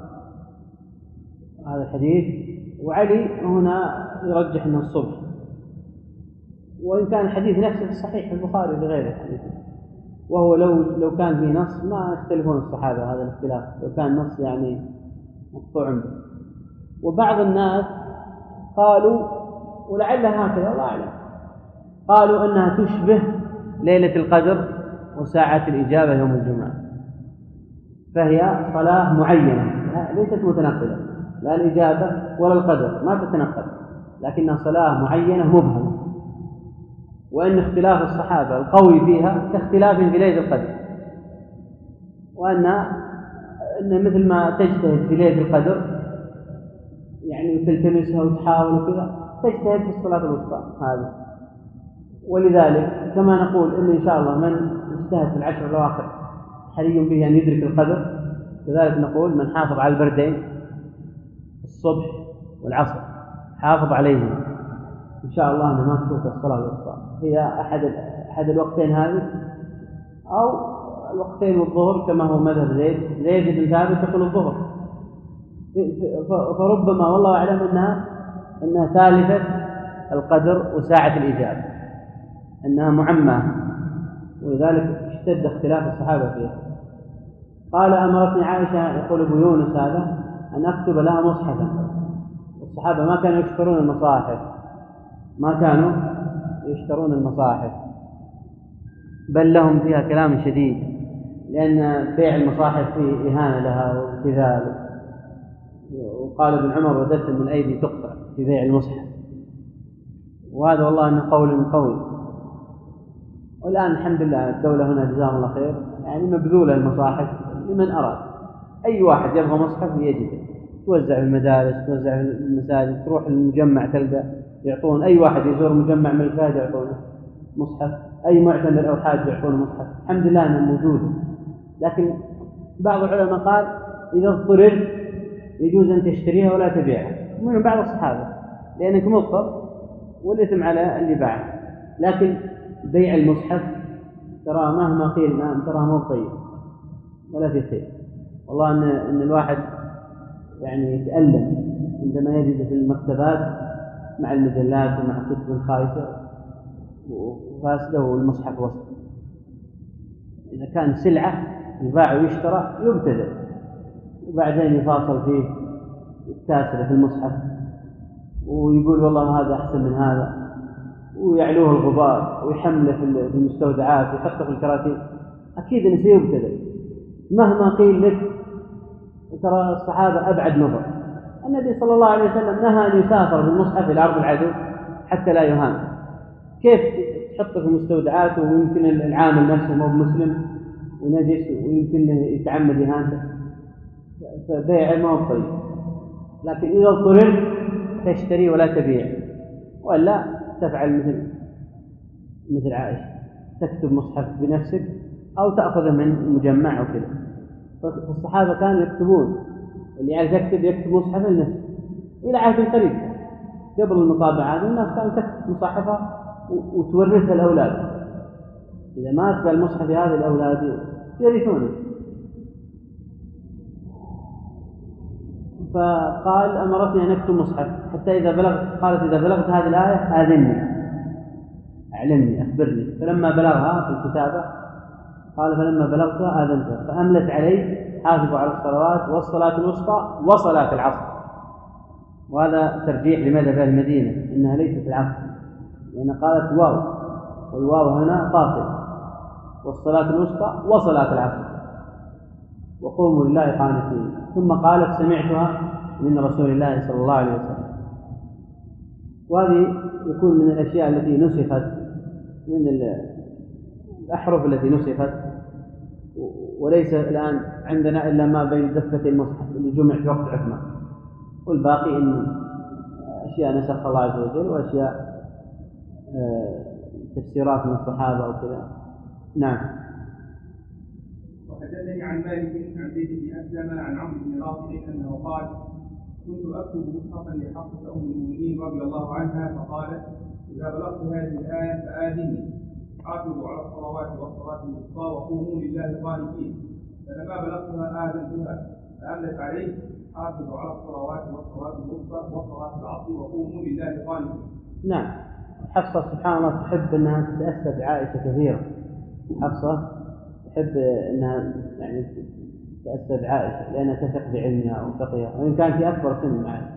هذا الحديث، وعلي هنا يرجح أنه الصبح، وإن كان الحديث نفسه في صحيح في البخاري بغير الحديث، وهو لو لو كان في نص ما يختلفون الصحابة هذا الاختلاف، لو كان نص يعني مقطوع به. وبعض الناس قالوا، ولعل هكذا الله أعلم، قالوا أنها تشبه ليلة القدر وساعة الإجابة يوم الجمعة، فهي صلاة معينة ليست متنقلة، لا الإجابة ولا القدر ما تتنقل، لكنها صلاة معينة مبهمة، وأن اختلاف الصحابة القوي فيها كاختلاف في ليلة القدر، وأن أن مثل ما تجتهد في ليلة القدر يعني تلتمسها وتحاول وكذا، تجتهد في الصلاة الوسطى هذه. ولذلك كما نقول إن إن شاء الله من اجتهد في العشر الأواخر حري به أن يدرك القدر، كذلك نقول من حافظ على البردين الصبح والعصر حافظ عليهم إن شاء الله أنه ما تفوت الصلاة الوسطى، هي أحد أحد الوقتين هذه أو الوقتين والظهر، كما هو مذهب زيد زيد بن ثابت يقول الظهر، فربما والله أعلم أنها أنها ثالثة القدر وساعة الإجابة، أنها معمة، ولذلك اشتد اختلاف الصحابة فيها. قال أمرتني عائشة، يقول أبو يونس هذا، أن أكتب لها مصحفا. الصحابة ما كانوا يشترون المصاحف، ما كانوا يشترون المصاحف، بل لهم فيها كلام شديد، لأن بيع المصاحف فيه إهانة لها وابتذال. وقال ابن عمر ودت من الأيدي تقطع في بيع المصحف، وهذا والله أنه قول قوي. والآن الحمد لله الدولة هنا جزاهم الله خير يعني مبذولة المصاحف لمن أراد، أي واحد يبغى مصحف يجده، توزع في المدارس، توزع في المساجد، تروح المجمع تلقى يعطون، أي واحد يزور مجمع من الفائدة يعطونه مصحف، أي معتمر أو حاج يعطونه مصحف، الحمد لله أنه موجود. لكن بعض العلماء قال إذا اضطررت يجوز أن تشتريها ولا تبيعها، ومن بعض الصحابة، لأنك مضطر والإثم على اللي باعه. لكن بيع المصحف ترى مهما قيل ما ترى مو طيب ولا في خير. والله أن أن الواحد يعني يتألم عندما يجد في المكتبات مع المجلات ومع الكتب الخايسة وفاسدة والمصحف وسط. إذا كان سلعة يباع ويشترى يبتدأ، وبعدين يفاصل فيه الكاسرة في المصحف ويقول والله هذا أحسن من هذا، ويعلوه الغبار ويحمله في المستودعات ويحطه في الكراتين، أكيد أنه سيبتدأ مهما قيل لك. ترى الصحابة أبعد نظر. النبي صلى الله عليه وسلم نهى أن يسافر بالمصحف إلى أرض العدو حتى لا يهان. كيف تحطه في المستودعات ويمكن العامل نفسه مو مسلم ونجس ويمكن يتعمد إهانته؟ فبيع ما هو طيب. لكن إذا اضطررت تشتري ولا تبيع، ولا تفعل مثل مثل عائشة تكتب مصحف بنفسك أو تأخذه من مجمع أو كذا. فالصحابة كانوا يكتبون، اللي يعرف يكتب يكتب مصحف لنفسه. وإلى عهد قريب قبل المطابعات الناس كانوا تكتب مصاحفها وتورثها الأولاد. إذا مات المصحف هذه الأولاد يرثونه. فقال أمرتني أن أكتب مصحف حتى إذا بلغت، قالت إذا بلغت هذه الآية آذني، أعلمني، أخبرني. فلما بلغها في الكتابة قال فلما بلغتها آذنتها، فأملت علي حافظوا على الصلوات والصلاة الوسطى وصلاة العصر. وهذا ترجيح لمذهب المدينة إنها ليست العصر، لأن قالت واو، والواو هنا فاصل، والصلاة الوسطى وصلاة العصر وقوموا لله قانتين. ثم قالت سمعتها من رسول الله صلى الله عليه وسلم. وهذه يكون من الأشياء التي نسخت، من الأحرف التي نسخت، وليس الآن عندنا إلا ما بين دفتي المصحف اللي جمع في وقت عثمان، والباقي إن أشياء نسخ الله عز وجل وأشياء تفسيرات من الصحابة وكذا. نعم. وحدثني عن مالك عن زيد بن أسلم عن عمرو بن رافع أنه قال كنت أكتب مصحفا لحفصة أم المؤمنين رضي الله عنها فقالت إذا بلغت هذه الآية فآذني حافظوا على الصلوات والصلاة الوسطى وقوموا لله قانتين. فلما بلغتها آذنتها فأملت عليه حافظوا على الصلوات والصلاة الوسطى وصلاة العصر وقوموا لله قانتين. نعم. حفصة سبحان الله تحب أنها تتأسى بعائشة كثيرا. حفصة تحب أنها يعني تتأسى بعائشة لأنها تثق بعلمها وفقهها، وإن كان في أكبر سن من عائشة.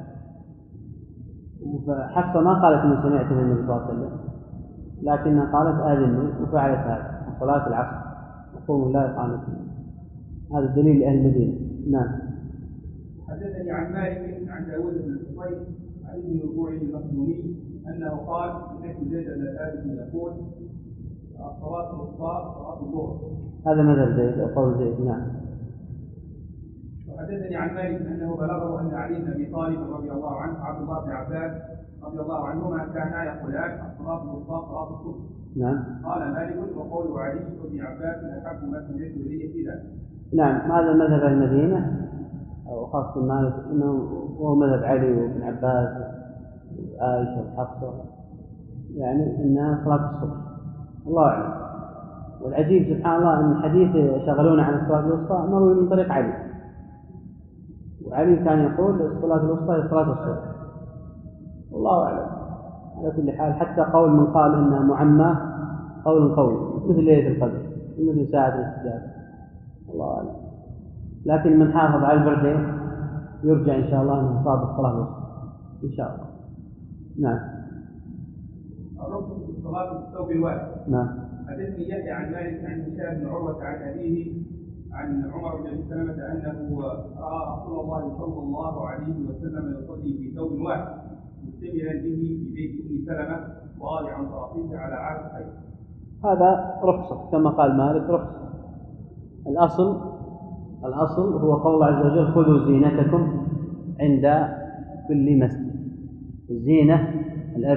فحفصة ما قالت إني سمعت من النبي صلى الله عليه وسلم، لكنها قالت آذني وفعلت هذا صلاة العصر وقوموا لله قانتين. هذا دليل لأهل المدينة. نعم. حدثني عن مالك عن داود بن الحصين عن ابن ربوع المخزومي أنه قال سمعت زيد بن ثابت يقول الصلاة الوسطى صلاة الظهر. هذا مذهب زيد أو قول زيد. نعم. وحدثني عن مالك أنه بلغه أن علي بن أبي طالب رضي الله عنه وعبد الله بن عباس رضي الله عنهما كانا يقولان الصلاة الوسطى صلاة الصبح. نعم. قال مالك وقول علي وابن عباس أحب ما سمعت إلي في ذلك. نعم. هذا مذهب المدينة أو خاصة مالك، إنه هو مذهب علي وابن عباس وعائشة وحفصة، يعني إنها صلاة الصبح. الله أعلم. والعجيب سبحان الله أن الحديث شغلونا عن الصلاة الوسطى مروي من طريق علي، وعلي كان يقول الصلاة الوسطى هي صلاة الصبح. والله أعلم. على كل حال حتى قول من قال إنها معمى قول قوي مثل ليلة القدر مثل ساعة الاستجابة. الله أعلم. لكن من حافظ على البردين يرجع إن شاء الله أن يصاب الصلاة الوسطى إن شاء الله. نعم. الركن في الصلاة في الثوب الواحد. نعم. حدثني يحيى عن مالك عن هشام بن عروة عن أبيه عن عمر بن سلمة أنه رأى رسول الله صلى الله عليه وسلم يصلي في ثوب واحد مشتملا به في بيت أم سلمة واضعا طرفيه على عاتقيه. هذا رخصة كما قال مالك، رخصة. الأصل الأصل هو قول الله عز وجل خذوا زينتكم عند كل مسجد. الزينة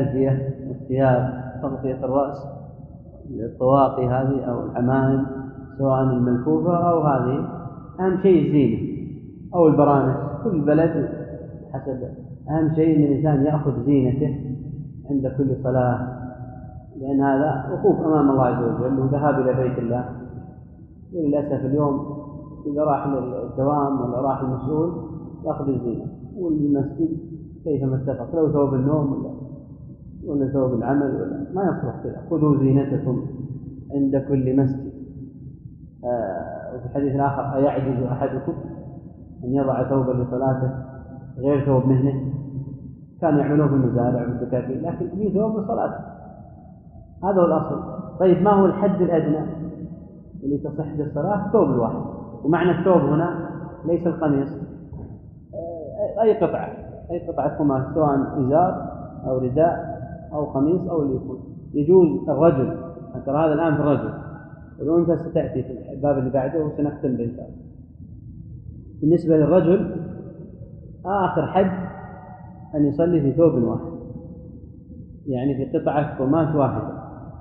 الأردية والثياب، تغطية الرأس، الطواقي هذه أو العمائم، سواء الملفوفة أو هذه. أهم شيء الزينة أو البرانس، كل بلد حسب. أهم شيء أن الإنسان يأخذ زينته عند كل صلاة، لأن هذا وقوف أمام الله عز وجل وذهاب إلى بيت الله. وللأسف اليوم إذا راح للدوام ولا راح المسؤول يأخذ الزينة، والمسجد كيفما اتفق، لو ثوب النوم ولا ولا ثوب العمل ولا ما يصلح كذا. خذوا زينتكم عند كل مسجد. آه وفي الحديث الآخر: أيعجز أحدكم أن يضع ثوبا لصلاته غير ثوب مهنه؟ كانوا يعملون في المزارع والدكاكين، لكن في ثوب لصلاته، هذا هو الأصل. طيب ما هو الحد الأدنى اللي تصح بالصلاة؟ الثوب الواحد. ومعنى الثوب هنا ليس القميص، أي قطعة أي قطعة قماش، سواء إزار أو رداء أو قميص أو اللي يكون. يجوز الرجل، ترى هذا الآن في الرجل، والأنثى ستأتي في الباب اللي بعده وسنختم به إن شاء الله. بالنسبة للرجل آخر حد أن يصلي في ثوب واحد، يعني في قطعة قماش واحدة،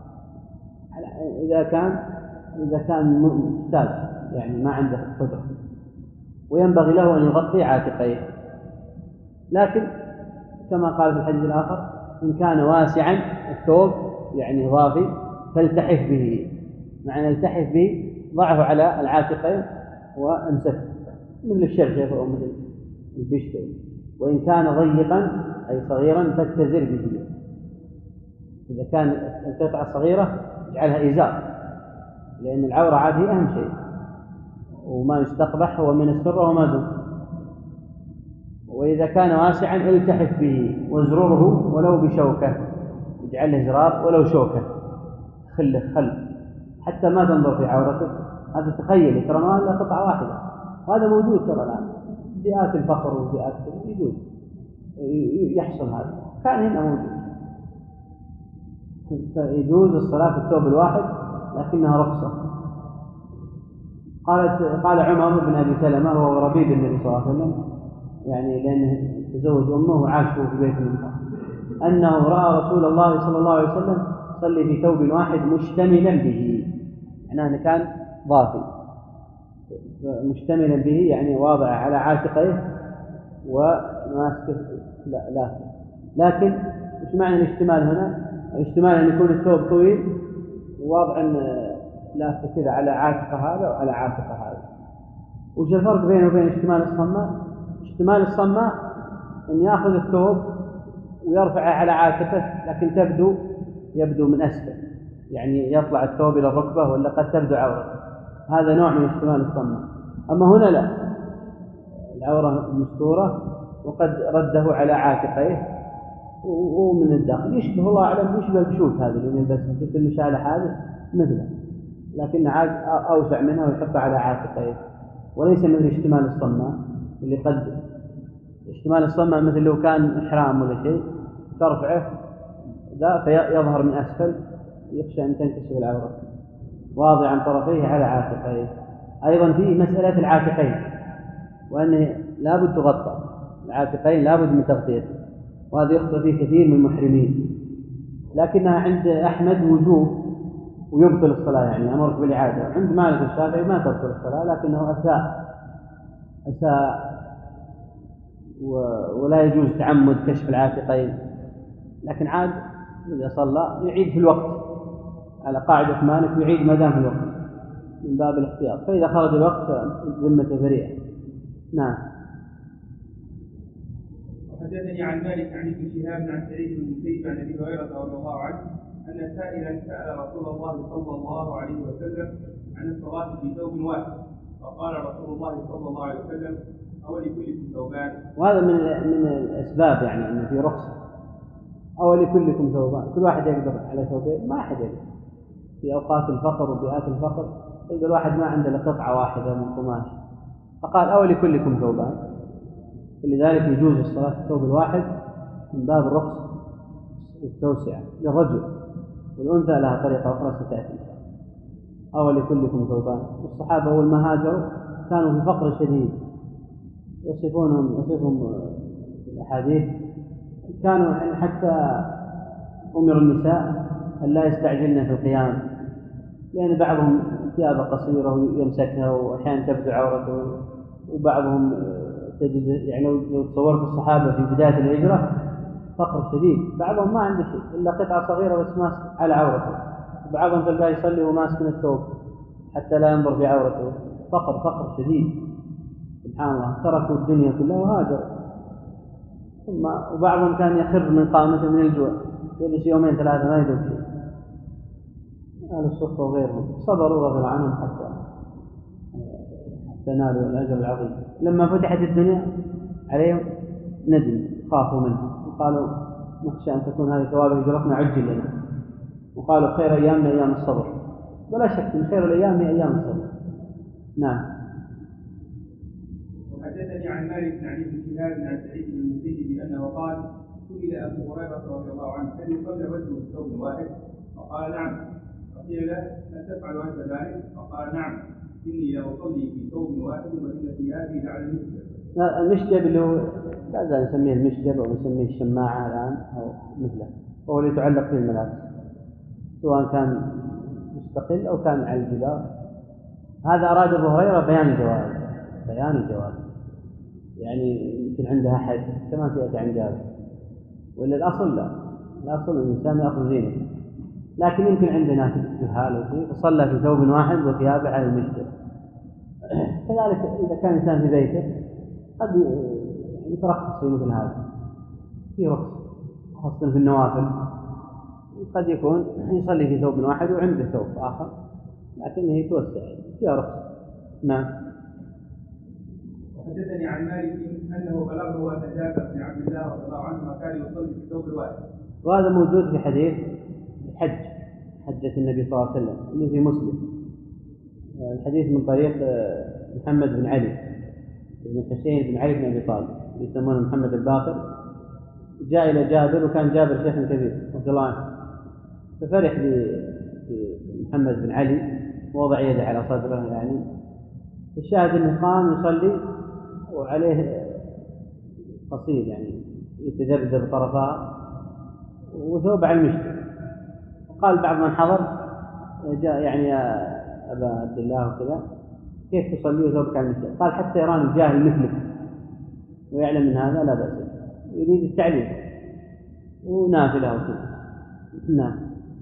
إذا كان إذا كان محتاج يعني ما عنده قدرة، وينبغي له أن يغطي عاتقيه. لكن كما قال في الحديث الآخر: إن كان واسعا الثوب يعني ضافي فالتحف به. معنى التحف به ضعه على العاتقين وامسكه مثل الشرشف أو مثل البشت. وإن كان ضيقا أي صغيرا فاتزر به. إذا كان القطعة صغيرة اجعلها إزار، لأن العورة عاد هي أهم شيء، وما يستقبح هو من السرة وما دون. وإذا كان واسعا التحف به وازرره ولو بشوكة، اجعله زرار ولو شوكة، خله خل حتى ما تنظر في عورته. هذا تخيل ترى ما إلا قطعة واحدة، وهذا موجود ترى الآن بيئات الفقر وبيئات يجوز يحصل هذا، كان هنا موجود. يجوز الصلاة في الثوب الواحد لكنها رخصة. قالت قال عمر بن أبي سلمة وهو ربيب النبي صلى الله عليه وسلم، يعني لأنه تزوج أمه وعاش في بيت النبي صلى الله عليه وسلم، أنه رأى رسول الله صلى الله عليه وسلم صلي في ثوب واحد مشتملا به، يعني كان ضافي مشتملا به، يعني واضع على عاتقيه وماسكه لا لا لكن ايش معنى الاشتمال هنا؟ الاشتمال أن يكون الثوب طويل وواضع لافه كذا على عاتق هذا وعلى عاتق هذا. وش الفرق بينه وبين اشتمال الصماء؟ اشتمال الصماء أن يأخذ الثوب ويرفعه على عاتقه، لكن تبدو يبدو من أسفل، يعني يطلع الثوب إلى الركبة ولا قد تبدو عورته، هذا نوع من اشتمال الصماء. أما هنا لا، العورة مستورة وقد رده على عاتقيه ومن الداخل يشبه الله أعلم يشبه البشوت هذه اللي بس مثل المشالة هذه مثله، لكن عاد أوسع منها ويحطها على عاتقيه، وليس مثل اشتمال الصماء اللي قد اشتمال الصماء مثل لو كان إحرام ولا شيء ترفعه ذا فيظهر من أسفل، يخشى أن تنكشف العورة، واضعا طرفيه على عاتقيه. أيضا فيه مسألة العاتقين، وأنه لابد تغطى العاتقين، لابد من تغطيته، وهذا يخطئ فيه كثير من المحرمين، لكنها عند أحمد وجوب ويبطل الصلاة، يعني أمرك بالإعادة. عند مالك الشافعي ما تبطل الصلاة، لكنه أساء أساء ولا يجوز تعمد كشف العاتقين، لكن عاد إذا صلى يعيد في الوقت على قاعدة مالك، يعيد ما دام في الوقت من باب الاحتياط، فإذا خرج الوقت فذمة بريئة. نعم. وحدثني عن مالك عن ابن شهاب عن سعيد بن المسيب عن ابي هريره رضي الله عنه ان سائلا سال رسول الله صلى الله عليه وسلم عن الصلاه في ثوب واحد، فقال رسول الله صلى الله عليه وسلم: أو لكلكم ثوبان. وهذا من من الأسباب، يعني أن في رخصة. أو لكلكم ثوبان، كل واحد يقدر على ثوبين، ما أحد يقدر في أوقات الفقر وبيئات الفقر، يقدر الواحد ما عنده إلا قطعة واحدة من قماش، فقال: أو لكلكم ثوبان. فلذلك يجوز الصلاة في الثوب الواحد من باب الرخصة والتوسعة للرجل، والأنثى لها طريقة أخرى ستأتي. أو لكلكم ثوبان. والصحابة أول ما هاجروا كانوا في فقر شديد، يصفونهم يصفهم الأحاديث كانوا يعني حتى أمر النساء أن لا يستعجلن في القيام، لأن بعضهم ثيابه قصيرة ويمسكها وأحيانا تبدو عورته. وبعضهم تجد يعني لو تصورت الصحابة في بداية الهجرة فقر شديد، بعضهم ما عنده شيء إلا قطعة صغيرة بس ماسك على عورته، وبعضهم تلقاه يصلي وماسك من الثوب حتى لا ينظر في عورته. فقر فقر شديد سبحان الله، تركوا الدنيا كلها وهاجروا. ثم وبعضهم كان يخر من قامته من الجوع، يجلس يومين ثلاثة ما يدوم شيء. أهل الصفة وغيرهم صبروا رضي الله عنهم حتى حتى نالوا الأجر العظيم. لما فتحت الدنيا عليهم ندم، خافوا منها وقالوا نخشى أن تكون هذه ثواب هجرتنا عجل لنا، وقالوا خير أيامنا أيام الصبر. ولا شك من خير الأيام هي أيام الصبر. نعم. وحدثني عن مالك بن علي بن شهاب عن سعيد بن المسيب أنه قال سئل أبو هريرة رضي الله عنه هل يصلي الرجل في ثوب واحد؟ فقال نعم. فقيل له هل تفعل أنت ذلك؟ فقال نعم إني لأصلي في ثوب واحد وإن ثيابي لعلى المسجد. المشجب اللي هو لا زال نسميه المشجب أو نسميه الشماعة الآن أو مثله، هو اللي يتعلق فيه الملابس سواء كان مستقل أو كان على الجدار. هذا أراد أبو هريرة بيان الجواز، بيان الجواز يعني يمكن عندها أحد كما سيأتي عن جابر، وإلا الأصل لا، الأصل الإنسان يأخذ زينه، لكن يمكن عند ناس جهال وشيء فصلى في ثوب واحد وثيابه على المشجب. كذلك إذا كان إنسان في بيته قد يترخص في مثل هذا، في رخص خاصة في النوافل، قد يكون يصلي في ثوب واحد وعنده ثوب آخر لكنه يتوسع فيها رخص. نعم. وحدثني عن مالك أنه بلغه أن جابر بن عبد الله رضي الله عنه كان يصلي في ثوب واحد، وهذا موجود في حديث الحج، حجة النبي صلى الله عليه وسلم اللي في مسلم، الحديث من طريق محمد بن علي بن حسين بن علي بن أبي طالب يسمونه محمد الباقر. جاء إلى جابر وكان جابر شيخ كبير رضي الله عنه، ففرح بمحمد بن علي ووضع يده على صدره. يعني الشاهد أنه قام يصلي وعليه قصير يعني يتذبذب طرفها وثوب على المشتى. قال بعض من حضر جاء يعني يا أبا عبد الله وكذا كيف تصلي وثوبك على المشتى؟ قال حتى يراني الجاهل مثلك ويعلم من هذا لا بأس، يريد التعليم ونافلة وكذا. نعم.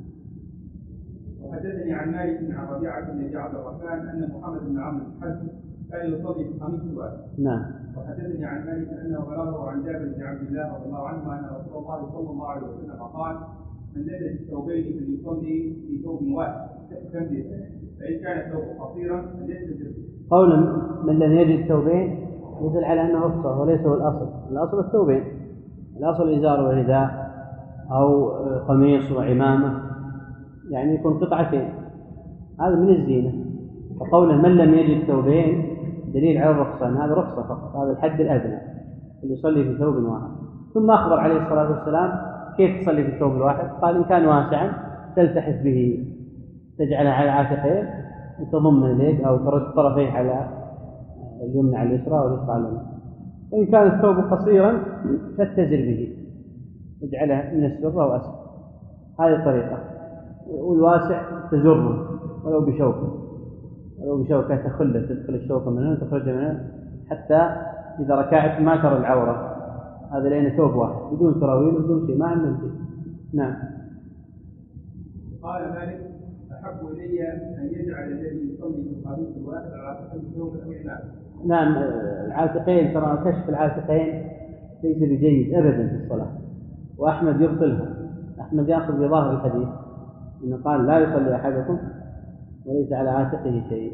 وحدثني عن مالك عن ربيعة بن عبد الرحمن أن محمد بن عمرو الحج كان يصلي في قميص واحد. نعم. وحدثني عن مالك أنه بلغه عن جابر بن عبد الله رضي الله عنه أن رسول الله صلى الله عليه وسلم قال من لبس الثوبين فليصلي في ثوب واحد فإن كان الثوب قصيرا فليستتر. قولا من لم يجد ثوبين يدل على أنه رخصة وليس هو الأصل. الأصل الثوبين، الأصل إزار ورداء أو قميص وعمامة، يعني يكون قطعتين، هذا من الزينة. فقوله من لم يجد ثوبين دليل على الرخصة، أن هذا رخصة فقط، هذا الحد الأدنى اللي يصلي في ثوب واحد. ثم أخبر عليه الصلاة والسلام كيف تصلي في الثوب الواحد؟ قال إن كان واسعا تلتحف به، تجعله على عاتقين وتضم اليد أو ترد طرفيه على اليمنى على اليسرى واليسرى على اليمنى. وإن كان الثوب قصيرا فاتزر به، تجعله من السر أو أسفل، هذه الطريقة. والواسع تزره ولو بشوكة، ولو بشوكة تخلة، تدخل الشوكة من هنا وتخرج من هنا حتى إذا ركعت ما ترى العورة. هذا لأنه ثوب واحد بدون سراويل وبدون شيء، ما عندنا شيء. نعم. قال مالك أحب إلي أن يجعل الذي يصلي في القميص الواحد على عاتقه ثوب العمام. نعم. العاتقين ترى كشف العاتقين ليس بجيد أبدا في الصلاة، وأحمد يبطلها. أحمد يأخذ بظاهر الحديث إنه قال لا يصلي أحدكم وليس على عاتقه شيء،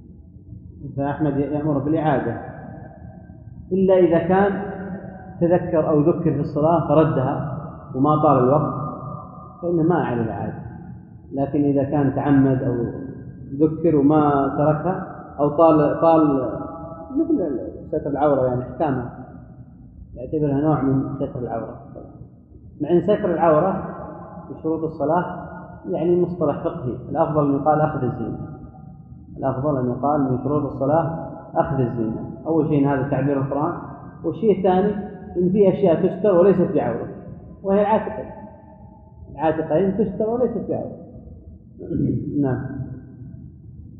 فأحمد يأمر بالإعادة إلا إذا كان تذكر أو ذكر في الصلاة فردها وما طال الوقت فإنه ما على الإعادة. لكن إذا كان تعمد أو ذكر وما تركها أو طال طال مثل ستر العورة، يعني أحكامها يعتبرها نوع من ستر العورة. مع أن ستر العورة في شروط الصلاة يعني مصطلح فقهي، الأفضل أن يقال أخذ الزينة، الأفضل أن يقال من شروط الصلاة أخذ الزينة. أول شيء هذا تعبير القرآن، والشيء الثاني إن في أشياء تستر وليست بعورة، وهي العاتقين، العاتقين تستر وليست بعورة. نعم.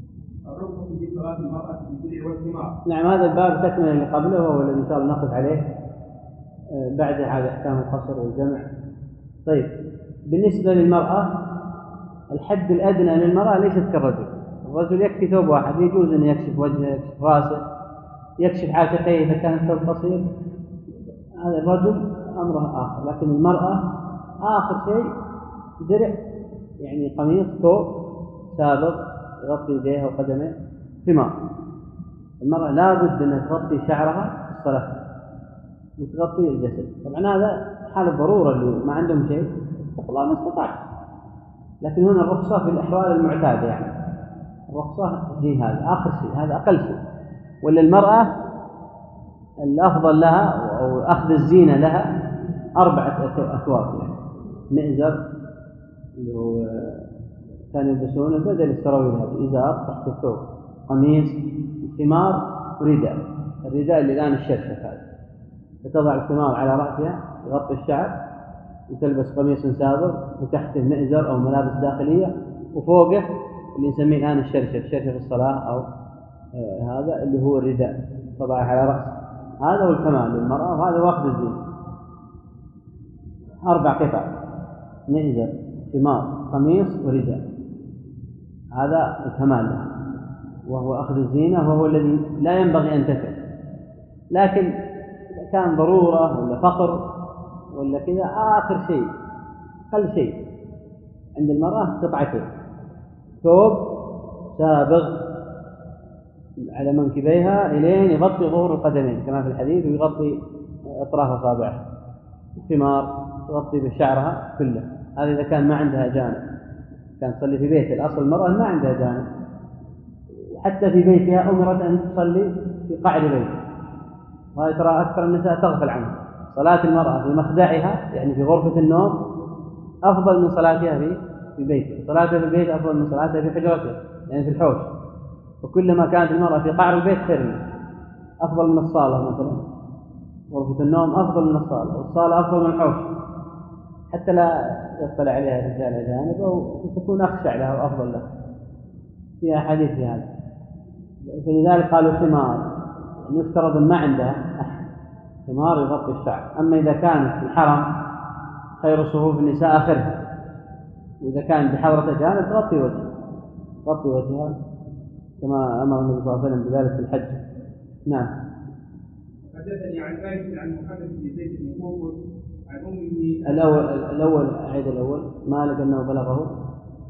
الرخصة في صلاة المرأة بالدرع والثمار. نعم، هذا الباب تكمل اللي قبله وهو الذي إن شاء الله نقف عليه بعد على أحكام القصر والجمع. طيب، بالنسبة للمرأة الحد الأدنى للمرأة ليست كالرجل. الرجل يكفي ثوب واحد، يجوز أن يكشف وجهه، يكشف رأسه، يكشف عاتقيه إذا كان الثوب قصير. هذا الرجل أمره آخر، لكن المرأة آخر شيء درع، يعني قميص ثوب سابق يغطي يديها وقدمه، ثمار. المرأة لا بد أن تغطي شعرها في الصلاة وتغطي الجسد. طبعا هذا حال الضرورة اللي ما عندهم شيء الله ما استطاع، لكن هنا الرخصة في الأحوال المعتادة، يعني الرخصة هي هذا آخر شيء، هذا أقل شيء. ولا المرأة الأفضل لها أو أخذ الزينة لها أربعة أثواب، يعني مئزر اللي هو كانوا يلبسونه بدل السراويل هذه، إزار تحت الثوب، قميص، ثمار، ورداء. الرداء اللي الآن الشرشف هذا، فتضع الثمار على رأسها يغطي الشعر، وتلبس قميص سابق وتحته مئزر أو ملابس داخلية، وفوقه اللي نسميه الآن الشرشف، شرشف الصلاة أو آه هذا اللي هو الرداء تضعه على رأسه. هذا هو الكمال للمرأة، وهذا وقت الزينة. أربع قطع: مئزر، ثمار، قميص، ورداء. هذا الكمال لها، وهو أخذ الزينة، وهو الذي لا ينبغي أن تفعل. لكن إذا كان ضرورة ولا فقر ولا كذا، آخر شيء أقل شيء عند المرأة قطعتين: ثوب سابغ على منكبيها إلين يغطي ظهور القدمين كما في الحديث، ويغطي أطراف أصابعها، ثمار تغطي بشعرها كله. هذا إذا كان ما عندها جانب، كان تصلي في بيت. الأصل المرأة ما عندها جانب، وحتى في بيتها أمرت أن تصلي في قعر بيتها، وهذا ترى أكثر النساء تغفل عنه. صلاة المرأة في مخدعها، يعني في غرفة النوم، أفضل من صلاتها في في بيتها. صلاتها في البيت أفضل من صلاتها في حجرتها، يعني في الحوش. وكلما كانت المرأة في قعر البيت خير لها، أفضل من الصالة مثلا. غرفة النوم أفضل من الصالة، والصالة أفضل من الحوش، حتى لا يطلع عليها رجال أجانب، وتكون أخشع لها وأفضل لها. في أحاديث في هذا، فلذلك قالوا ثمار، يعني يفترض ما عندها أحد ثمار يغطي الشعر. أما إذا كانت في الحرم خير صفوف النساء آخرها، وإذا كانت بحضرة أجانب تغطي وجهها، تغطي وجهها كما أمر النبي صلى الله عليه وسلم بذلك في الحج. نعم. حدثني عن مالك عن محمد بن زيد بن قنقل عن أمه. الأول الأول أعيد الأول. مالك أنه بلغه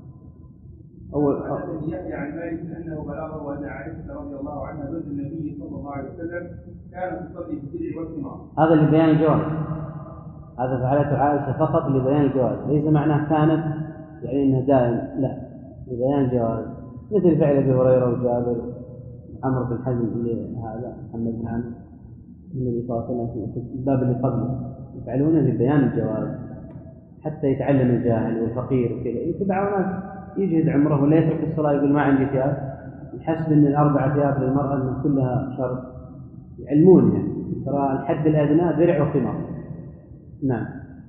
أول. حدثني يحيى عن مالك أنه بلغه أن عائشة رضي الله عنها زوج النبي صلى الله عليه وسلم كانت تصلي بالدرع والثمار. هذا لبيان الجواز، هذا فعلته عائشة فقط لبيان الجواز، ليس معناه كانت يعني أنها دائم، لا، لبيان الجواز، مثل فعل أبي هريرة وجابر وعمرو بن حزم اللي هذا محمد بن عمرو النبي صلى الله عليه وسلم في الباب اللي قبله، يفعلونه لبيان الجواز حتى يتعلم الجاهل والفقير وكذا. يتبع ناس يجهد عمره ولا يترك الصلاة يقول ما عندي ثياب، يحسب أن الأربع ثياب للمرأة أن كلها شرط، يعلمون يعني ترى الحد الأدنى درع وخمار. نعم.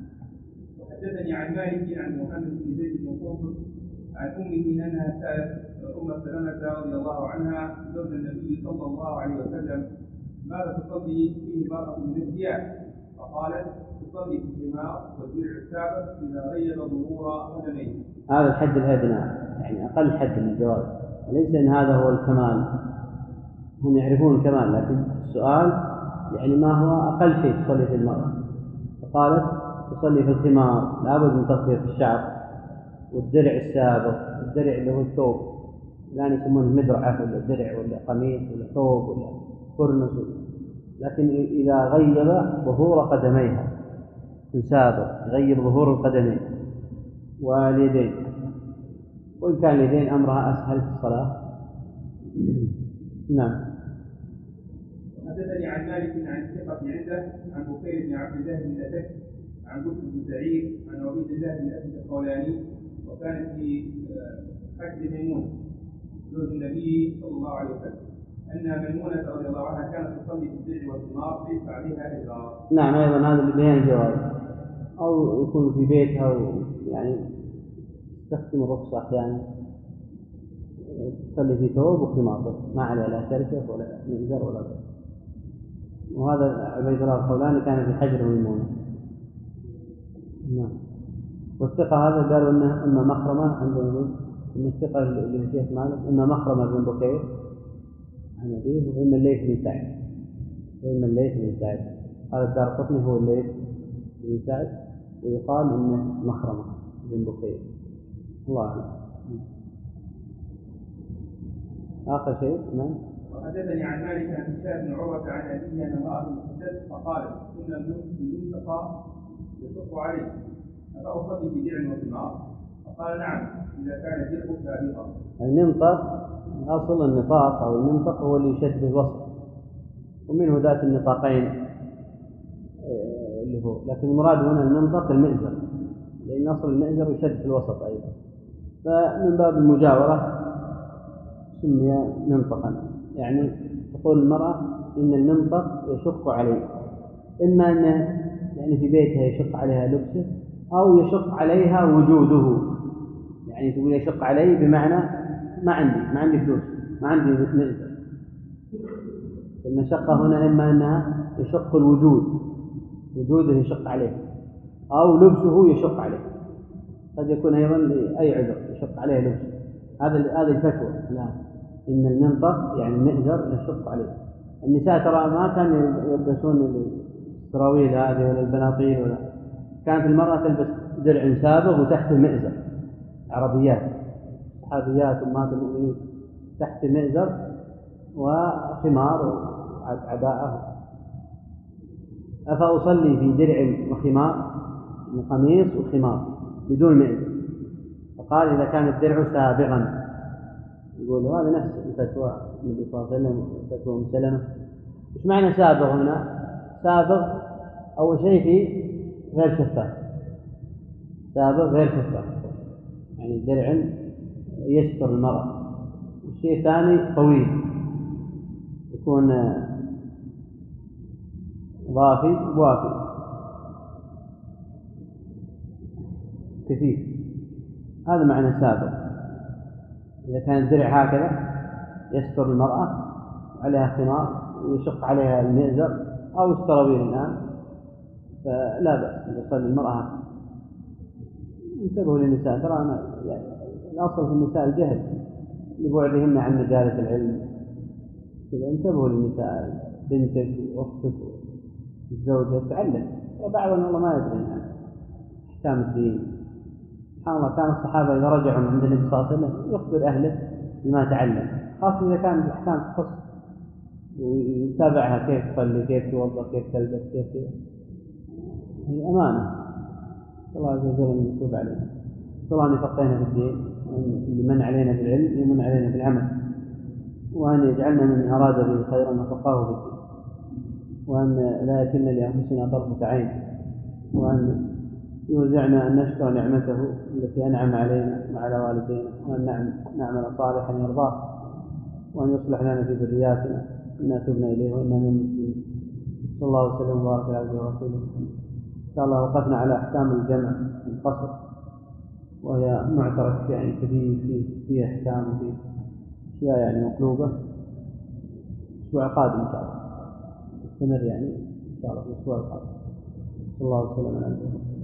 وحدثني عن مالك عن محمد بن زيد بن قنقل عن أمه أنها سألت أم سلمة رضي الله عنها زوج النبي صلى الله عليه وسلم ماذا تصلي فيه المرأة من الثياب؟ فقالت تصلي في الثمار والدرع السابق إذا غيب ظهور قدميه. هذا الحد الأدنى، يعني أقل حد من الجواز، وليس أن هذا هو الكمال. هم يعرفون الكمال، لكن السؤال يعني ما هو أقل شيء تصلي في المرأة. فقالت تصلي في الثمار، لابد من تغطية الشعر، والدرع السابق، الدرع اللي هو الثوب، الآن يسمونه مدرعة ولا درع ولا قميص ولا ثوب ولا فرنس، لكن إذا غيب ظهور قدميها في سابق، يغيب ظهور القدمين واليدين، وإن كان اليدين أمرها أسهل في الصلاة. نعم. حدثني عن مالك عن ثقة عنده عن بكير بن عبد الله بن أتك عن بكر بن سعيد عن عبيد الله بن أسد الخولاني، وكانت في حج ميمونة زوج النبي صلى الله عليه وسلم أن ميمونة رضي الله عنها كانت تصلي في الدرع والثمار ليس عليها إزار. نعم، أيضا هذا لبيان الجواز، أو يكون في بيتها يعني تستخدم الرخصة أحيانا، تصلي في ثوب وخمار بس، ما عليه لا شرشف ولا مئزر ولا غيره. وهذا عبيد الله الخولاني كان في حجر ميمونة. نعم. والثقة هذا قالوا إنه إما مخرمة عندنا، إن الثقة اللي في شيخ مالك إما مخرمة بن بكير عن أبيه، وإما الليث بن سعد، وإما الليث بن سعد. هذا الدارقطني هو الليث بن سعد، ويقال إنه مخرمة بن بكير. الله أعلم. آخر شيء. نعم. وحدثني عن مالك عن هشام بن عروة عن أبيه أن امرأة حدثت فقالت إن المنتقى يشق عليه أفأصلي بدرع وثمار؟ فقال نعم إذا كان درعك سابقا. المنطق أصل النطاق أو المنطق هو اللي يشد بالوسط، ومنه ذات النطاقين اللي هو، لكن المراد هنا المنطق المئزر، لأن أصل المئزر يشد في الوسط أيضا، فمن باب المجاورة سمي منطقا. يعني تقول المرأة إن المنطق يشق عليه، إما أنه يعني في بيتها يشق عليها لبسه، أو يشق عليها وجوده. يعني تقول يشق علي بمعنى ما عندي ما عندي فلوس، ما عندي مئزر. المشقة هنا إما أنها يشق الوجود، وجوده يشق عليه، أو لبسه يشق عليه. قد يكون أيضا لأي عذر يشق عليه لبسه. هذا هذه الفتوى. لا، إن المنطق يعني المئزر يشق عليه. النساء ترى ما كانوا يلبسون السراويل هذه ولا البناطيل، ولا كانت المرأة تلبس درع سابغ وتحت المئزر. عربيات صحابيات أمهات المؤمنين تحت المئزر وخمار وعباءة. أفأصلي في درع وخمار، قميص وخمار بدون مئزر؟ فقال إذا كان الدرع سابغا. يقول هذا نفس الفتوى النبي صلى الله عليه وسلم، فتوى أم سلمة. إيش معنى سابغ هنا؟ سابغ أول شيء في غير شفاف، سابغ غير شفاف، يعني الدرع يستر المرأة. والشيء الثاني طويل، يكون ضافي وافي كثير. هذا معنى سابغ. إذا كان الدرع هكذا يستر المرأة عليها خمار ويشق عليها المئزر أو السراويل الآن، فلا بأس أن تصلي المرأة. انتبهوا للنساء، ترى أنا يعني الأصل في النساء الجهل لبعدهن عن مجالس العلم. إذا انتبهوا للنساء، بنتك وأختك وزوجك تعلم، وبعضهم والله ما يدري عن أحكام الدين. سبحان الله، كان الصحابة إذا رجعوا من عند النبي صلى الله عليه وسلم يخبر أهله بما تعلم، خاصة إذا كانت الأحكام تخص، ويتابعها كيف تصلي، كيف توضأ، كيف تلبس، كيف كيف. هي أمانة الله عز وجل أن يتوب علينا. طبعا يفقهنا في الدين، وأن من علينا بالعلم يمن علينا بالعمل، وأن يجعلنا من أراد به خيرا وفقهه في الدين، وأن لا يكن لأنفسنا طرفة عين، وأن يوزعنا أن نشكر نعمته التي أنعم علينا وعلى والدينا، وأن نعمل صالحا يرضاه، وأن يصلح لنا في ذرياتنا إنا تبنا إليه وإنا من المسلمين. صلى الله وسلم وبارك على عبده ورسوله. إن شاء الله وقفنا على أحكام الجمع القصر، وهي معترك يعني كثير في في أحكام وفي أشياء يعني مقلوبة. الأسبوع القادم إن شاء الله نستمر يعني إن شاء الله في الأسبوع القادم. صلى الله وسلم على عبده.